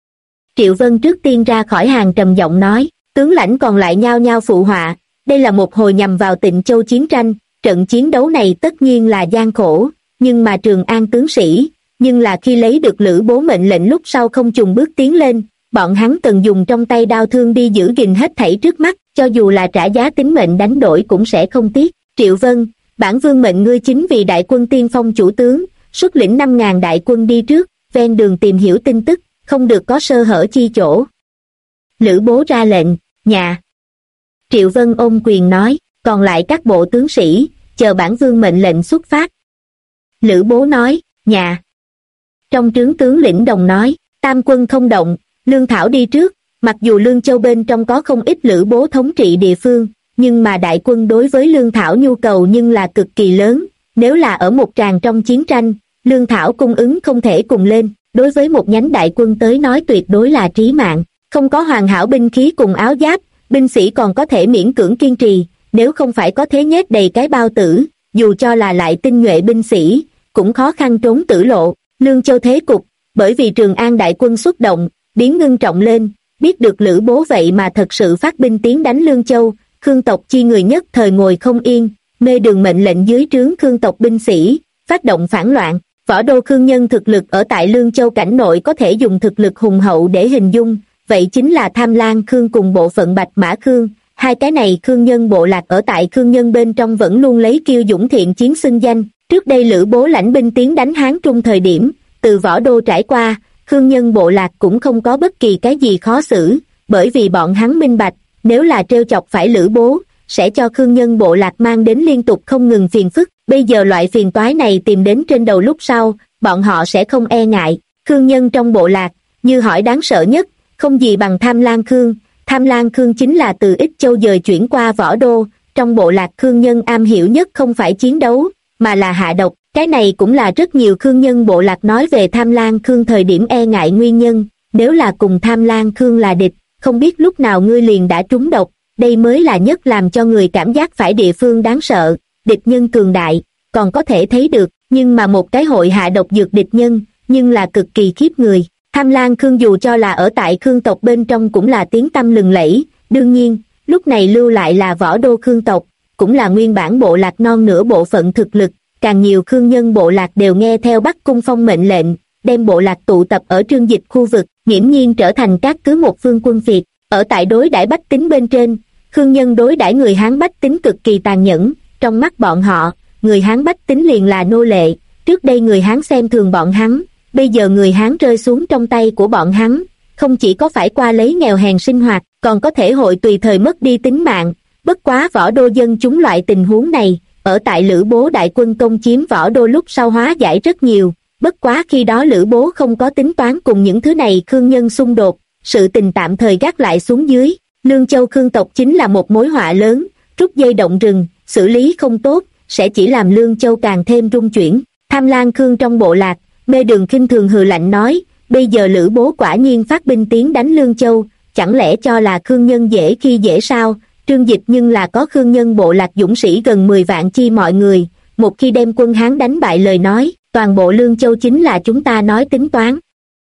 Triệu Vân trước tiên ra khỏi hàng trầm giọng nói, tướng lãnh còn lại nhao nhao phụ họa, đây là một hồi nhằm vào Tịnh Châu chiến tranh, trận chiến đấu này tất nhiên là gian khổ, nhưng mà Trường An tướng sĩ, nhưng là khi lấy được Lữ Bố mệnh lệnh lúc sau không chùng bước tiến lên, bọn hắn cần dùng trong tay đao thương đi giữ gìn hết thảy trước mắt, cho dù là trả giá tính mệnh đánh đổi cũng sẽ không tiếc. Triệu Vân, bản vương mệnh ngươi chính vì đại quân tiên phong chủ tướng, xuất lĩnh 5.000 đại quân đi trước, ven đường tìm hiểu tin tức, không được có sơ hở chi chỗ. Lữ Bố ra lệnh, nhà. Triệu Vân ôm quyền nói, còn lại các bộ tướng sĩ, chờ bản vương mệnh lệnh xuất phát. Lữ Bố nói, nhà. Trong trướng tướng lĩnh đồng nói, tam quân không động, Lương Thảo đi trước, mặc dù Lương Châu bên trong có không ít Lữ Bố thống trị địa phương, nhưng mà đại quân đối với Lương Thảo nhu cầu nhưng là cực kỳ lớn, nếu là ở một tràng trong chiến tranh, Lương Thảo cung ứng không thể cùng lên, đối với một nhánh đại quân tới nói tuyệt đối là trí mạng, không có hoàn hảo binh khí cùng áo giáp, binh sĩ còn có thể miễn cưỡng kiên trì, nếu không phải có thế nhét đầy cái bao tử, dù cho là lại tinh nhuệ binh sĩ, cũng khó khăn trốn tử lộ. Lương Châu thế cục, bởi vì Trường An đại quân xuất động, biến ngưng trọng lên, biết được Lữ Bố vậy mà thật sự phát binh tiến đánh Lương Châu, Khương tộc chi người nhất thời ngồi không yên, mê đường mệnh lệnh dưới trướng Khương tộc binh sĩ, phát động phản loạn. Võ đô Khương nhân thực lực ở tại Lương Châu cảnh nội có thể dùng thực lực hùng hậu để hình dung, vậy chính là Tham Lang Khương cùng bộ phận Bạch Mã Khương. Hai cái này Khương nhân bộ lạc ở tại Khương nhân bên trong vẫn luôn lấy kiêu dũng thiện chiến xưng danh. Trước đây Lữ Bố lãnh binh tiến đánh Hán Trung thời điểm, từ Võ đô trải qua, Khương nhân bộ lạc cũng không có bất kỳ cái gì khó xử, bởi vì bọn hắn minh bạch, nếu là trêu chọc phải Lữ Bố, sẽ cho Khương nhân bộ lạc mang đến liên tục không ngừng phiền phức. Bây giờ loại phiền toái này tìm đến trên đầu lúc sau, bọn họ sẽ không e ngại. Khương nhân trong bộ lạc, như hỏi đáng sợ nhất, không gì bằng Tham Lang Khương. Tham Lang Khương chính là từ Ích Châu dời chuyển qua Võ đô, trong bộ lạc Khương nhân am hiểu nhất không phải chiến đấu, mà là hạ độc. Cái này cũng là rất nhiều Khương nhân bộ lạc nói về Tham Lang Khương thời điểm e ngại nguyên nhân, nếu là cùng Tham Lang Khương là địch, không biết lúc nào ngươi liền đã trúng độc, đây mới là nhất làm cho người cảm giác phải địa phương đáng sợ. Địch nhân cường đại, còn có thể thấy được, nhưng mà một cái hội hạ độc dược địch nhân, nhưng là cực kỳ khiếp người. Tham Lang Khương dù cho là ở tại Khương tộc bên trong cũng là tiếng tăm lừng lẫy, đương nhiên, lúc này lưu lại là Võ đô Khương tộc, cũng là nguyên bản bộ lạc non nửa bộ phận thực lực, càng nhiều Khương nhân bộ lạc đều nghe theo Bắc Cung Phong mệnh lệnh, đem bộ lạc tụ tập ở Trương Dịch khu vực, nghiễm nhiên trở thành các cứ một phương quân phiệt. Ở tại đối đãi bách tính bên trên, Khương nhân đối đãi người Hán bách tính cực kỳ tàn nhẫn, trong mắt bọn họ, người Hán bách tính liền là nô lệ, trước đây người Hán xem thường bọn hắn, bây giờ người Hán rơi xuống trong tay của bọn hắn, không chỉ có phải qua lấy nghèo hèn sinh hoạt, còn có thể hội tùy thời mất đi tính mạng. Bất quá Võ đô dân chúng loại tình huống này, ở tại Lữ Bố đại quân công chiếm Võ Đô lúc sau hóa giải rất nhiều, bất quá khi đó Lữ Bố không có tính toán cùng những thứ này Khương nhân xung đột, sự tình tạm thời gác lại xuống dưới. Lương Châu Khương tộc chính là một mối họa lớn, rút dây động rừng, xử lý không tốt, sẽ chỉ làm Lương Châu càng thêm rung chuyển. Tham Lang Khương trong bộ lạc, Mê Đường khinh thường hừ lạnh nói, bây giờ Lữ Bố quả nhiên phát binh tiến đánh Lương Châu, chẳng lẽ cho là Khương nhân dễ khi dễ sao? Trương Dịch nhưng là có Khương nhân bộ lạc dũng sĩ gần 10 vạn chi mọi người, một khi đem quân Hán đánh bại lời nói, toàn bộ Lương Châu chính là chúng ta nói tính toán.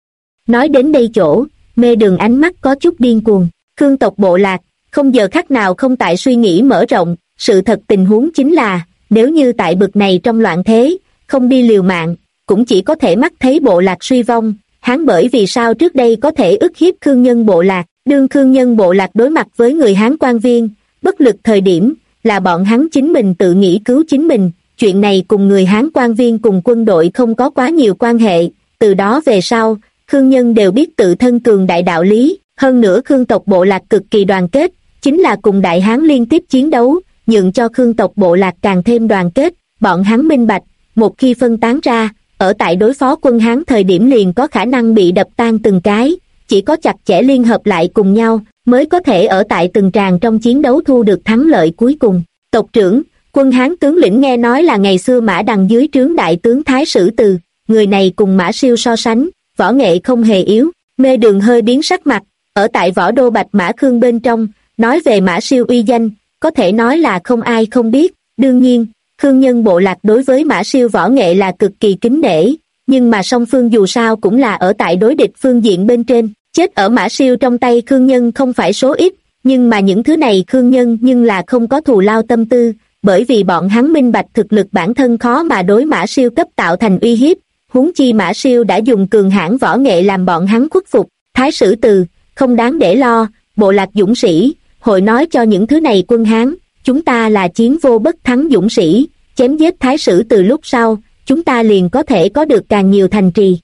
Nói đến đây chỗ, Mê Đường ánh mắt có chút điên cuồng. Khương tộc bộ lạc, không giờ khắc nào không tại suy nghĩ mở rộng, sự thật tình huống chính là, nếu như tại bực này trong loạn thế, không đi liều mạng, cũng chỉ có thể mắt thấy bộ lạc suy vong. Hán bởi vì sao trước đây có thể ức hiếp Khương nhân bộ lạc, đương Khương nhân bộ lạc đối mặt với người Hán quan viên, bất lực thời điểm, là bọn hắn chính mình tự nghĩ cứu chính mình, chuyện này cùng người Hán quan viên cùng quân đội không có quá nhiều quan hệ, từ đó về sau, Khương nhân đều biết tự thân cường đại đạo lý, hơn nữa Khương tộc bộ lạc cực kỳ đoàn kết, chính là cùng Đại Hán liên tiếp chiến đấu, nhượng cho Khương tộc bộ lạc càng thêm đoàn kết, bọn hắn minh bạch, một khi phân tán ra, ở tại đối phó quân Hán thời điểm liền có khả năng bị đập tan từng cái, chỉ có chặt chẽ liên hợp lại cùng nhau, mới có thể ở tại từng tràng trong chiến đấu thu được thắng lợi cuối cùng. Tộc trưởng, quân Hán tướng lĩnh nghe nói là ngày xưa Mã Đằng dưới trướng đại tướng Thái Sử Từ, người này cùng Mã Siêu so sánh, võ nghệ không hề yếu. Mê Đường hơi biến sắc mặt, ở tại Võ Đô Bạch Mã Khương bên trong, nói về Mã Siêu uy danh, có thể nói là không ai không biết. Đương nhiên, Khương nhân bộ lạc đối với Mã Siêu võ nghệ là cực kỳ kính nể, nhưng mà song phương dù sao cũng là ở tại đối địch phương diện bên trên, chết ở Mã Siêu trong tay Khương nhân không phải số ít, nhưng mà những thứ này Khương nhân nhưng là không có thù lao tâm tư, bởi vì bọn hắn minh bạch thực lực bản thân khó mà đối Mã Siêu cấp tạo thành uy hiếp, huống chi Mã Siêu đã dùng cường hãn võ nghệ làm bọn hắn khuất phục. Thái Sử Từ, không đáng để lo, bộ lạc dũng sĩ, hội nói cho những thứ này quân Hán, chúng ta là chiến vô bất thắng dũng sĩ, chém giết Thái Sử Từ lúc sau, chúng ta liền có thể có được càng nhiều thành trì.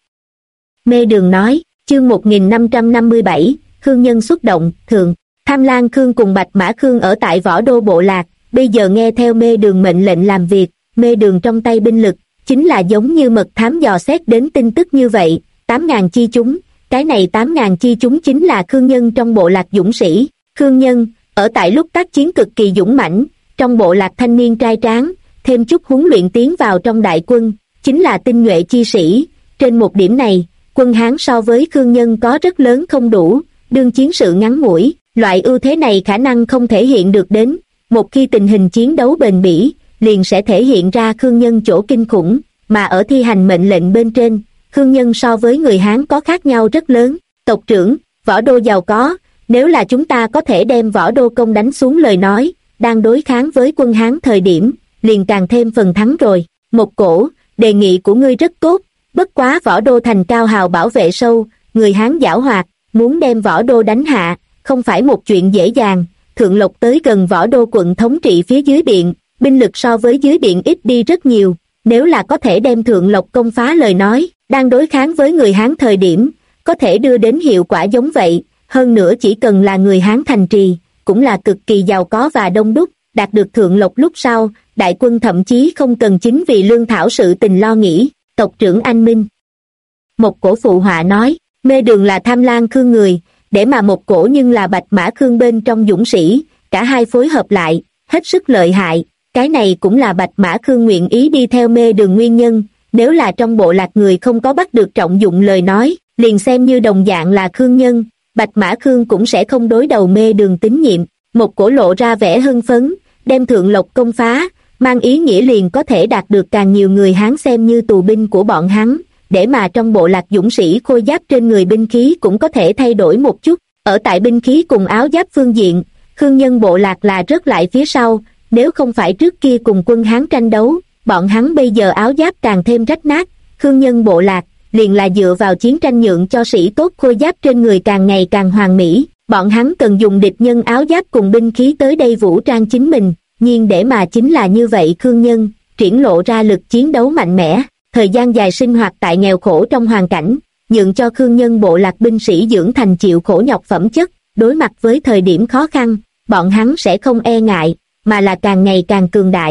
Mê Đường nói, chương 1557, Khương nhân xuất động, thượng, Tham Lang Khương cùng Bạch Mã Khương ở tại Võ Đô bộ lạc, bây giờ nghe theo Mê Đường mệnh lệnh làm việc, Mê Đường trong tay binh lực, chính là giống như mật thám dò xét đến tin tức như vậy, 8.000 chi chúng, cái này 8.000 chi chúng chính là Khương nhân trong bộ lạc dũng sĩ. Khương nhân, ở tại lúc tác chiến cực kỳ dũng mãnh, trong bộ lạc thanh niên trai tráng, thêm chút huấn luyện tiến vào trong đại quân, chính là tinh nhuệ chi sĩ. Trên một điểm này, quân Hán so với Khương nhân có rất lớn không đủ, đương chiến sự ngắn ngủi, loại ưu thế này khả năng không thể hiện được đến, một khi tình hình chiến đấu bền bỉ, liền sẽ thể hiện ra Khương nhân chỗ kinh khủng, mà ở thi hành mệnh lệnh bên trên, Khương nhân so với người Hán có khác nhau rất lớn. Tộc trưởng, Võ Đô giàu có, nếu là chúng ta có thể đem Võ Đô công đánh xuống lời nói, đang đối kháng với quân Hán thời điểm, liền càng thêm phần thắng rồi. Một Cổ, đề nghị của ngươi rất tốt, bất quá Võ Đô thành cao hào bảo vệ sâu, người Hán giảo hoạt, muốn đem Võ Đô đánh hạ, không phải một chuyện dễ dàng. Thượng Lộc tới gần Võ Đô quận thống trị phía dưới biện, binh lực so với dưới biện ít đi rất nhiều, nếu là có thể đem Thượng Lộc công phá lời nói, đang đối kháng với người Hán thời điểm, có thể đưa đến hiệu quả giống vậy, hơn nữa chỉ cần là người Hán thành trì, cũng là cực kỳ giàu có và đông đúc, đạt được Thượng Lộc lúc sau, đại quân thậm chí không cần chính vì lương thảo sự tình lo nghĩ. Tộc trưởng anh minh. Một Cổ phụ họa nói, Mê Đường là Tham Lang Khương người, để mà Một Cổ nhưng là Bạch Mã Khương bên trong dũng sĩ, cả hai phối hợp lại, hết sức lợi hại, cái này cũng là Bạch Mã Khương nguyện ý đi theo Mê Đường nguyên nhân, nếu là trong bộ lạc người không có bắt được trọng dụng lời nói, liền xem như đồng dạng là Khương nhân, Bạch Mã Khương cũng sẽ không đối đầu Mê Đường tín nhiệm. Một Cổ lộ ra vẻ hưng phấn, đem Thượng Lộc công phá, mang ý nghĩa liền có thể đạt được càng nhiều người Hán xem như tù binh của bọn hắn, để mà trong bộ lạc dũng sĩ khôi giáp trên người binh khí cũng có thể thay đổi một chút. Ở tại binh khí cùng áo giáp phương diện, Khương nhân bộ lạc là rớt lại phía sau, nếu không phải trước kia cùng quân Hán tranh đấu, bọn hắn bây giờ áo giáp càng thêm rách nát. Khương nhân bộ lạc liền là dựa vào chiến tranh nhượng cho sĩ tốt khôi giáp trên người càng ngày càng hoàn mỹ, bọn hắn cần dùng địch nhân áo giáp cùng binh khí tới đây vũ trang chính mình, nhưng để mà chính là như vậy Khương nhân triển lộ ra lực chiến đấu mạnh mẽ, thời gian dài sinh hoạt tại nghèo khổ trong hoàn cảnh, nhượng cho Khương nhân bộ lạc binh sĩ dưỡng thành chịu khổ nhọc phẩm chất, đối mặt với thời điểm khó khăn, bọn hắn sẽ không e ngại, mà là càng ngày càng cường đại,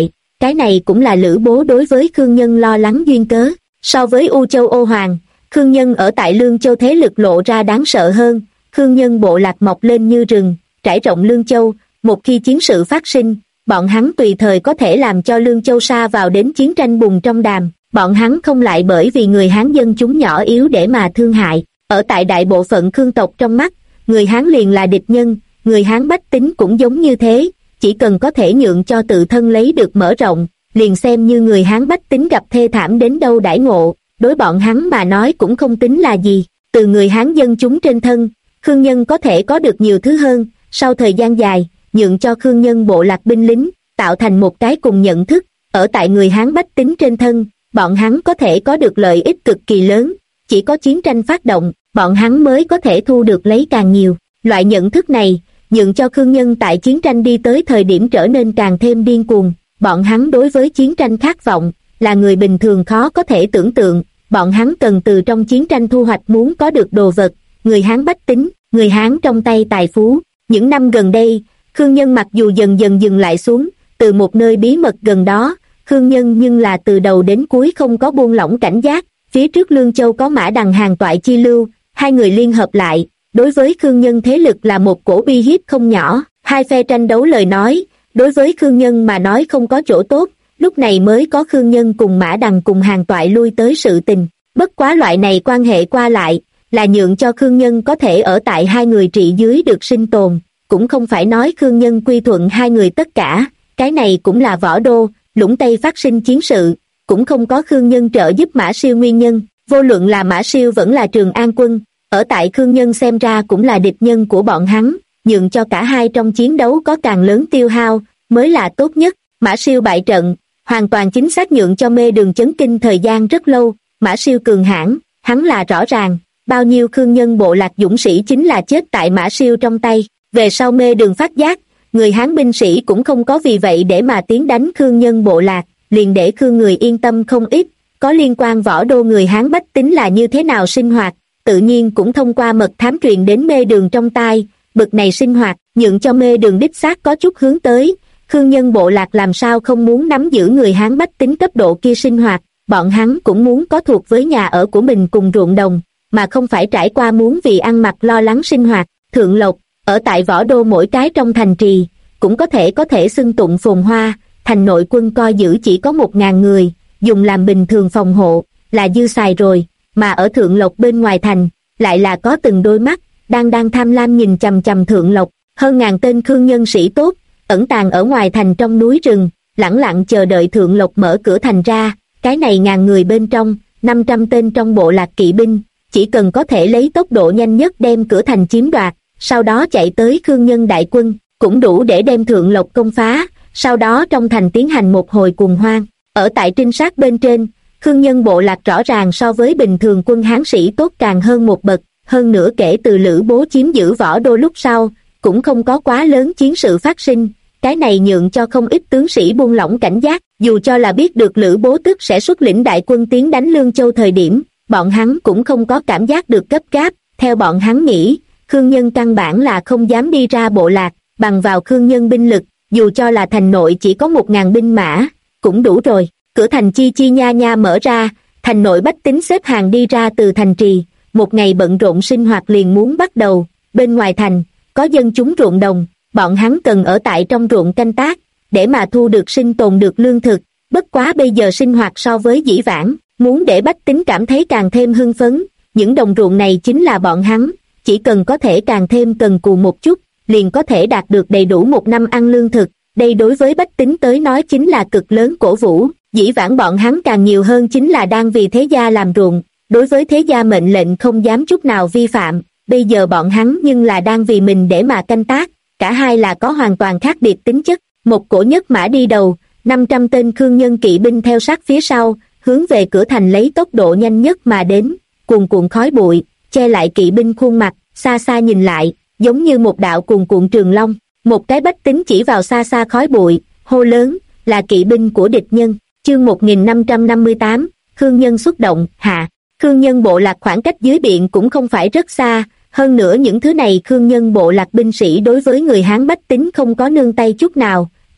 cái này cũng là Lữ Bố đối với Khương Nhân lo lắng duyên cớ. So với U Châu Ô Hoàng, Khương Nhân ở tại Lương Châu thế lực lộ ra đáng sợ hơn. Khương Nhân bộ lạc mọc lên như rừng, trải rộng Lương Châu, một khi chiến sự phát sinh, bọn hắn tùy thời có thể làm cho Lương Châu sa vào đến chiến tranh bùng trong đàm. Bọn hắn không lại bởi vì người Hán dân chúng nhỏ yếu để mà thương hại. Ở tại đại bộ phận Khương tộc trong mắt, người Hán liền là địch nhân, người Hán bách tính cũng giống như thế, chỉ cần có thể nhượng cho tự thân lấy được mở rộng, liền xem như người Hán bách tính gặp thê thảm đến đâu đãi ngộ, đối bọn hắn mà nói cũng không tính là gì. Từ người Hán dân chúng trên thân, Khương Nhân có thể có được nhiều thứ hơn, sau thời gian dài, nhượng cho Khương Nhân bộ lạc binh lính, tạo thành một cái cùng nhận thức, ở tại người Hán bách tính trên thân, bọn hắn có thể có được lợi ích cực kỳ lớn, chỉ có chiến tranh phát động, bọn hắn mới có thể thu được lấy càng nhiều. Loại nhận thức này, nhượng cho Khương Nhân tại chiến tranh đi tới thời điểm trở nên càng thêm điên cuồng. Bọn hắn đối với chiến tranh khát vọng, là người bình thường khó có thể tưởng tượng. Bọn hắn cần từ trong chiến tranh thu hoạch muốn có được đồ vật. Người Hán bách tính, người Hán trong tay tài phú. Những năm gần đây, Khương Nhân mặc dù dần dần dừng lại xuống, từ một nơi bí mật gần đó, Khương Nhân nhưng là từ đầu đến cuối không có buông lỏng cảnh giác. Phía trước Lương Châu có Mã Đằng Hàn Toại chi lưu, hai người liên hợp lại, đối với Khương Nhân thế lực là một cổ uy hiếp không nhỏ. Hai phe tranh đấu lời nói, đối với Khương Nhân mà nói không có chỗ tốt, lúc này mới có Khương Nhân cùng Mã Đằng cùng Hàn Toại lui tới sự tình. Bất quá loại này quan hệ qua lại, là nhượng cho Khương Nhân có thể ở tại hai người trị dưới được sinh tồn, cũng không phải nói Khương Nhân quy thuận hai người tất cả, cái này cũng là Võ Đô, Lũng Tây phát sinh chiến sự, cũng không có Khương Nhân trợ giúp Mã Siêu nguyên nhân. Vô luận là Mã Siêu vẫn là Trường An Quân, ở tại Khương Nhân xem ra cũng là địch nhân của bọn hắn, nhượng cho cả hai trong chiến đấu có càng lớn tiêu hao, mới là tốt nhất. Mã Siêu bại trận, hoàn toàn chính xác nhượng cho Mê Đường chấn kinh thời gian rất lâu. Mã Siêu cường hãn, hắn là rõ ràng, bao nhiêu Khương Nhân bộ lạc dũng sĩ chính là chết tại Mã Siêu trong tay. Về sau Mê Đường phát giác, người Hán binh sĩ cũng không có vì vậy để mà tiến đánh Khương Nhân bộ lạc, liền để Khương người yên tâm không ít. Có liên quan Võ Đô người Hán bách tính là như thế nào sinh hoạt, tự nhiên cũng thông qua mật thám truyền đến Mê Đường trong tai. Bực này sinh hoạt, nhượng cho Mê Đường đích xác có chút hướng tới. Khương Nhân bộ lạc làm sao không muốn nắm giữ người Hán bách tính cấp độ kia sinh hoạt, bọn hắn cũng muốn có thuộc với nhà ở của mình cùng ruộng đồng, mà không phải trải qua muốn vì ăn mặc lo lắng sinh hoạt. Thượng Lộc, ở tại Võ Đô mỗi cái trong thành trì, cũng có thể xưng tụng phồn hoa, thành nội quân coi giữ chỉ có 1000 người, dùng làm bình thường phòng hộ, là dư xài rồi, mà ở Thượng Lộc bên ngoài thành, lại là có từng đôi mắt, đang tham lam nhìn chằm chằm Thượng Lộc, hơn 1000 tên Khương Nhân sĩ tốt, ẩn tàng ở ngoài thành trong núi rừng, lẳng lặng chờ đợi Thượng Lộc mở cửa thành ra. Cái này 1000 người bên trong, 500 tên trong bộ lạc kỵ binh, chỉ cần có thể lấy tốc độ nhanh nhất đem cửa thành chiếm đoạt, sau đó chạy tới Khương Nhân đại quân, cũng đủ để đem Thượng Lộc công phá, sau đó trong thành tiến hành một hồi cuồng hoang. Ở tại trinh sát bên trên, Khương Nhân bộ lạc rõ ràng so với bình thường quân Hán sĩ tốt càng hơn một bậc, hơn nữa kể từ Lữ Bố chiếm giữ Võ Đô lúc sau, cũng không có quá lớn chiến sự phát sinh, cái này nhượng cho không ít tướng sĩ buông lỏng cảnh giác, dù cho là biết được Lữ Bố tức sẽ xuất lĩnh đại quân tiến đánh Lương Châu thời điểm, bọn hắn cũng không có cảm giác được gấp gáp. Theo bọn hắn nghĩ, Khương Nhân căn bản là không dám đi ra bộ lạc, bằng vào Khương Nhân binh lực, dù cho là thành nội chỉ có 1000 binh mã, cũng đủ rồi. Cửa thành chi chi nha nha mở ra, thành nội bách tính xếp hàng đi ra từ thành trì, một ngày bận rộn sinh hoạt liền muốn bắt đầu. Bên ngoài thành, có dân chúng ruộng đồng, bọn hắn cần ở tại trong ruộng canh tác, để mà thu được sinh tồn được lương thực. Bất quá bây giờ sinh hoạt so với dĩ vãng, muốn để bách tính cảm thấy càng thêm hưng phấn, những đồng ruộng này chính là bọn hắn, chỉ cần có thể càng thêm cần cù một chút, liền có thể đạt được đầy đủ một năm ăn lương thực. Đây đối với bách tính tới nói chính là cực lớn cổ vũ. Dĩ vãng bọn hắn càng nhiều hơn chính là đang vì thế gia làm ruộng, đối với thế gia mệnh lệnh không dám chút nào vi phạm. Bây giờ bọn hắn nhưng là đang vì mình để mà canh tác, cả hai là có hoàn toàn khác biệt tính chất. Một cổ nhất mã đi đầu, 500 tên Khương Nhân kỵ binh theo sát phía sau, hướng về cửa thành lấy tốc độ nhanh nhất mà đến, cuồn cuộn khói bụi, che lại kỵ binh khuôn mặt, xa xa nhìn lại, giống như một đạo cuồn cuộn trường long. Một cái bách tính chỉ vào xa xa khói bụi, hô lớn, là kỵ binh của địch nhân. Chương 1558, Khương Nhân xuất động, hạ. Khương Nhân bộ lạc khoảng cách dưới biển cũng không phải rất xa, hơn nữa những thứ này Khương Nhân bộ lạc binh sĩ đối với người Hán bách tính không có nương tay chút nào,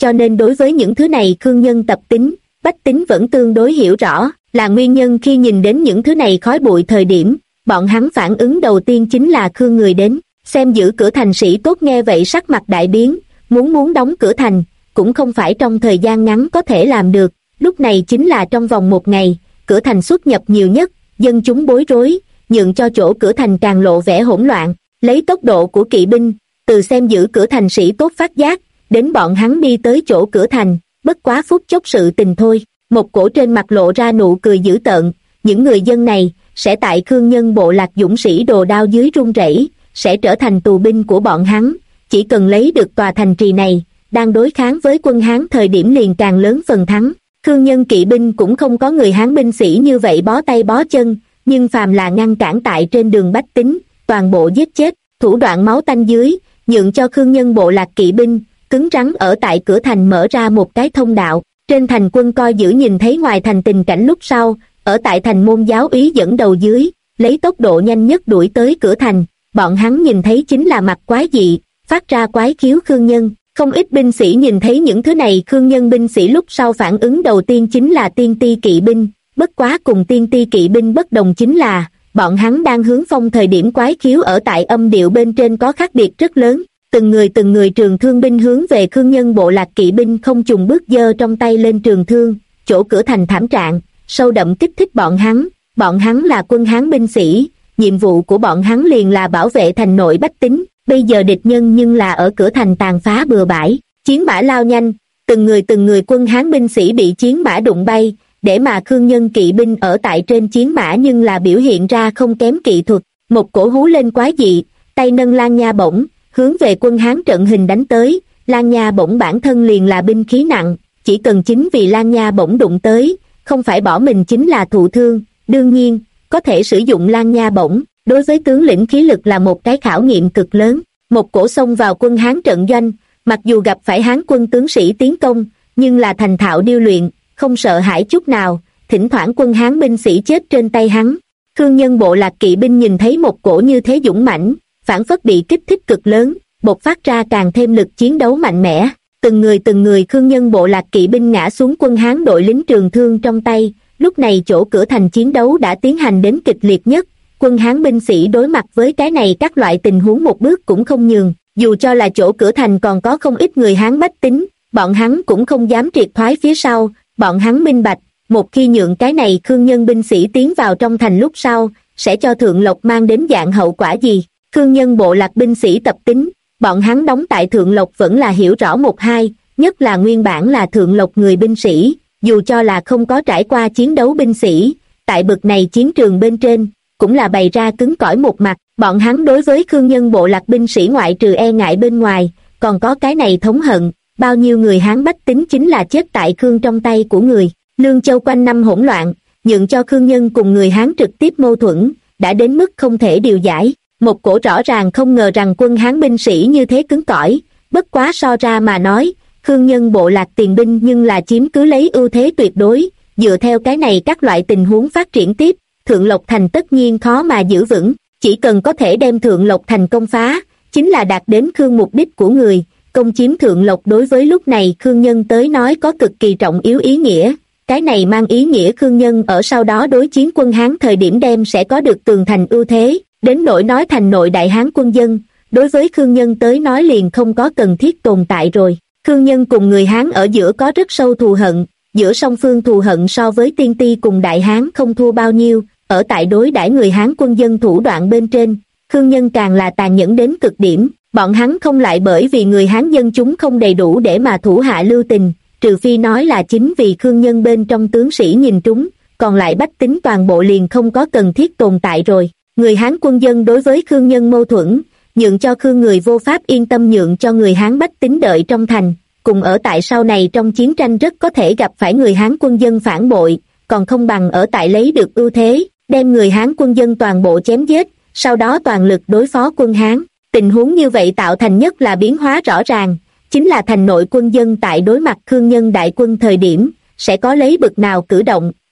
cho nên đối với những thứ này Khương Nhân tập tính, bách tính vẫn tương đối hiểu rõ, là nguyên nhân khi nhìn đến những thứ này khói bụi thời điểm, bọn hắn phản ứng đầu tiên chính là Khương người đến. Xem giữ cửa thành sĩ tốt nghe vậy sắc mặt đại biến, muốn đóng cửa thành, cũng không phải trong thời gian ngắn có thể làm được, lúc này chính là trong vòng 1 ngày, cửa thành xuất nhập nhiều nhất, dân chúng bối rối, nhượng cho chỗ cửa thành càng lộ vẻ hỗn loạn. Lấy tốc độ của kỵ binh, từ xem giữ cửa thành sĩ tốt phát giác, đến bọn hắn đi tới chỗ cửa thành, bất quá phút chốc sự tình thôi. Một cổ trên mặt lộ ra nụ cười dữ tợn, những người dân này sẽ tại Khương Nhân bộ lạc dũng sĩ đồ đao dưới run rẩy, sẽ trở thành tù binh của bọn hắn, chỉ cần lấy được tòa thành trì này, đang đối kháng với quân Hán thời điểm liền càng lớn phần thắng. Khương Nhân kỵ binh cũng không có người Hán binh sĩ như vậy bó tay bó chân, nhưng phàm là ngăn cản tại trên đường bách tính, toàn bộ giết chết, thủ đoạn máu tanh dưới, nhượng cho Khương Nhân bộ lạc kỵ binh, cứng rắn ở tại cửa thành mở ra một cái thông đạo. Trên thành quân coi giữ nhìn thấy ngoài thành tình cảnh lúc sau, ở tại thành môn giáo úy dẫn đầu dưới, lấy tốc độ nhanh nhất đuổi tới cửa thành, bọn hắn nhìn thấy chính là mặt quái dị, phát ra quái khiếu Khương Nhân. Không ít binh sĩ nhìn thấy những thứ này Khương Nhân binh sĩ lúc sau phản ứng đầu tiên chính là tiên ti kỵ binh, bất quá cùng tiên ti kỵ binh bất đồng chính là, bọn hắn đang hướng phong thời điểm quái khiếu ở tại âm điệu bên trên có khác biệt rất lớn. Từng người trường thương binh hướng về Khương Nhân bộ lạc kỵ binh không chùng bước giơ trong tay lên trường thương, chỗ cửa thành thảm trạng, sâu đậm kích thích bọn hắn là quân Hán binh sĩ, nhiệm vụ của bọn hắn liền là bảo vệ thành nội bách tính, bây giờ địch nhân nhưng là ở cửa thành tàn phá bừa bãi, chiến mã lao nhanh, từng người quân Hán binh sĩ bị chiến mã đụng bay, để mà Khương Nhân kỵ binh ở tại trên chiến mã nhưng là biểu hiện ra không kém kỹ thuật, một cổ hú lên quái dị, tay nâng lan nha bổng, hướng về quân Hán trận hình đánh tới. Lan nha bổng bản thân liền là binh khí nặng, chỉ cần chính vì lan nha bổng đụng tới, không phải bỏ mình chính là thụ thương. Đương nhiên, có thể sử dụng lan nha bổng, đối với tướng lĩnh khí lực là một cái khảo nghiệm cực lớn. Một cổ xông vào quân Hán trận doanh, mặc dù gặp phải Hán quân tướng sĩ tiến công, nhưng là thành thạo điêu luyện, không sợ hãi chút nào, thỉnh thoảng quân Hán binh sĩ chết trên tay hắn. Khương Nhân bộ lạc kỵ binh nhìn thấy một cổ như thế dũng mãnh, phản phất bị kích thích cực lớn, bộc phát ra càng thêm lực chiến đấu mạnh mẽ. Từng người Khương Nhân bộ lạc kỵ binh ngã xuống quân Hán đội lính trường thương trong tay. Lúc này chỗ cửa thành chiến đấu đã tiến hành đến kịch liệt nhất, quân Hán binh sĩ đối mặt với cái này các loại tình huống một bước cũng không nhường, dù cho là chỗ cửa thành còn có không ít người Hán bách tính, bọn hắn cũng không dám triệt thoái phía sau, bọn hắn minh bạch, một khi nhượng cái này Khương Nhân binh sĩ tiến vào trong thành lúc sau, sẽ cho Thượng Lộc mang đến dạng hậu quả gì. Khương Nhân bộ lạc binh sĩ tập tính, bọn hắn đóng tại Thượng Lộc vẫn là hiểu rõ một hai, nhất là nguyên bản là Thượng Lộc người binh sĩ, dù cho là không có trải qua chiến đấu binh sĩ, tại bực này chiến trường bên trên, cũng là bày ra cứng cỏi một mặt. Bọn hắn đối với Khương Nhân bộ lạc binh sĩ ngoại trừ e ngại bên ngoài, còn có cái này thống hận, bao nhiêu người Hán bách tính chính là chết tại Khương trong tay của người. Lương Châu quanh năm hỗn loạn, nhượng cho Khương Nhân cùng người Hán trực tiếp mâu thuẫn, đã đến mức không thể điều giải. Một cổ rõ ràng không ngờ rằng quân Hán binh sĩ như thế cứng cỏi, bất quá so ra mà nói, Khương Nhân bộ lạc tiền binh nhưng là chiếm cứ lấy ưu thế tuyệt đối, dựa theo cái này các loại tình huống phát triển tiếp, Thượng Lộc Thành tất nhiên khó mà giữ vững, chỉ cần có thể đem Thượng Lộc Thành công phá, chính là đạt đến Khương mục đích của người, công chiếm Thượng Lộc đối với lúc này Khương Nhân tới nói có cực kỳ trọng yếu ý nghĩa, cái này mang ý nghĩa Khương Nhân ở sau đó đối chiến quân Hán thời điểm đem sẽ có được tường thành ưu thế, đến nỗi nói thành nội đại Hán quân dân, đối với Khương Nhân tới nói liền không có cần thiết tồn tại rồi. Khương Nhân cùng người Hán ở giữa có rất sâu thù hận, giữa song phương thù hận so với Tiên Ti cùng Đại Hán không thua bao nhiêu, ở tại đối đãi người Hán quân dân thủ đoạn bên trên, Khương Nhân càng là tàn nhẫn đến cực điểm, bọn hắn không lại bởi vì người Hán dân chúng không đầy đủ để mà thủ hạ lưu tình, trừ phi nói là chính vì Khương Nhân bên trong tướng sĩ nhìn trúng, còn lại bách tính toàn bộ liền không có cần thiết tồn tại rồi. Người Hán quân dân đối với Khương Nhân mâu thuẫn, nhượng cho Khương người vô pháp yên tâm nhượng cho người Hán bách tính đợi trong thành, cùng ở tại sau này trong chiến tranh rất có thể gặp phải người Hán quân dân phản bội, còn không bằng ở tại lấy được ưu thế, đem người Hán quân dân toàn bộ chém giết, sau đó toàn lực đối phó quân Hán. Tình huống như vậy tạo thành nhất là biến hóa rõ ràng, chính là thành nội quân dân tại đối mặt Khương Nhân đại quân thời điểm, sẽ có lấy bực nào cử động,